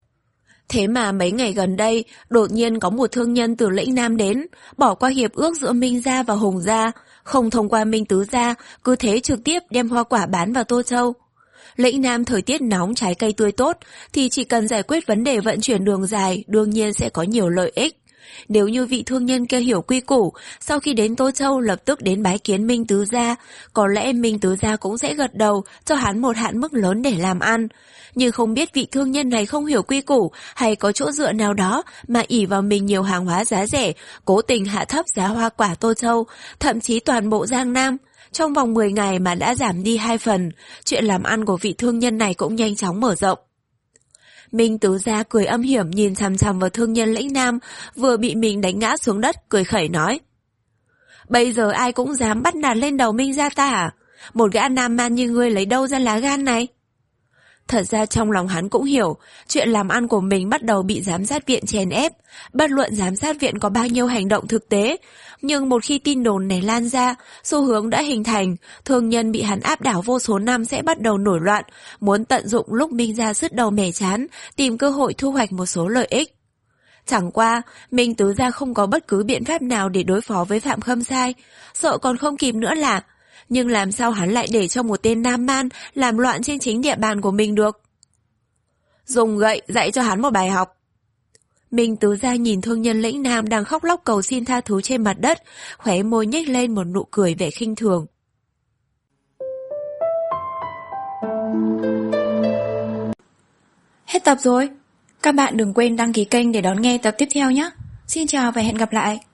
Thế mà mấy ngày gần đây, đột nhiên có một thương nhân từ lĩnh Nam đến, bỏ qua hiệp ước giữa Minh gia và Hùng gia, không thông qua Minh Tứ gia, cứ thế trực tiếp đem hoa quả bán vào Tô Châu. Lĩnh Nam thời tiết nóng, trái cây tươi tốt, thì chỉ cần giải quyết vấn đề vận chuyển đường dài, đương nhiên sẽ có nhiều lợi ích. Nếu như vị thương nhân kia hiểu quy củ, sau khi đến Tô Châu lập tức đến bái kiến Minh Tứ gia, có lẽ Minh Tứ gia cũng sẽ gật đầu cho hắn một hạn mức lớn để làm ăn. Nhưng không biết vị thương nhân này không hiểu quy củ hay có chỗ dựa nào đó mà ỷ vào mình nhiều hàng hóa giá rẻ, cố tình hạ thấp giá hoa quả Tô Châu, thậm chí toàn bộ Giang Nam. Trong vòng mười ngày mà đã giảm đi hai phần, chuyện làm ăn của vị thương nhân này cũng nhanh chóng mở rộng. Minh Tứ gia cười âm hiểm nhìn chằm chằm vào thương nhân lĩnh Nam, vừa bị mình đánh ngã xuống đất, cười khẩy nói. Bây giờ ai cũng dám bắt nạt lên đầu Minh gia ta à? Một gã nam man như ngươi lấy đâu ra lá gan này? Thật ra trong lòng hắn cũng hiểu, chuyện làm ăn của mình bắt đầu bị giám sát viện chèn ép, bất luận giám sát viện có bao nhiêu hành động thực tế. Nhưng một khi tin đồn này lan ra, xu hướng đã hình thành, thương nhân bị hắn áp đảo vô số năm sẽ bắt đầu nổi loạn, muốn tận dụng lúc Minh gia sứt đầu mẻ chán, tìm cơ hội thu hoạch một số lợi ích. Chẳng qua, Minh Tứ gia không có bất cứ biện pháp nào để đối phó với Phạm Khâm Sai, sợ còn không kịp nữa là... Nhưng làm sao hắn lại để cho một tên nam man làm loạn trên chính địa bàn của mình được? Dùng gậy dạy cho hắn một bài học. Minh Tứ gia nhìn thương nhân lĩnh Nam đang khóc lóc cầu xin tha thứ trên mặt đất, khóe môi nhếch lên một nụ cười vẻ khinh thường. tập rồi. Các bạn đừng quên đăng ký kênh để đón nghe tập tiếp theo nhé. Xin chào và hẹn gặp lại.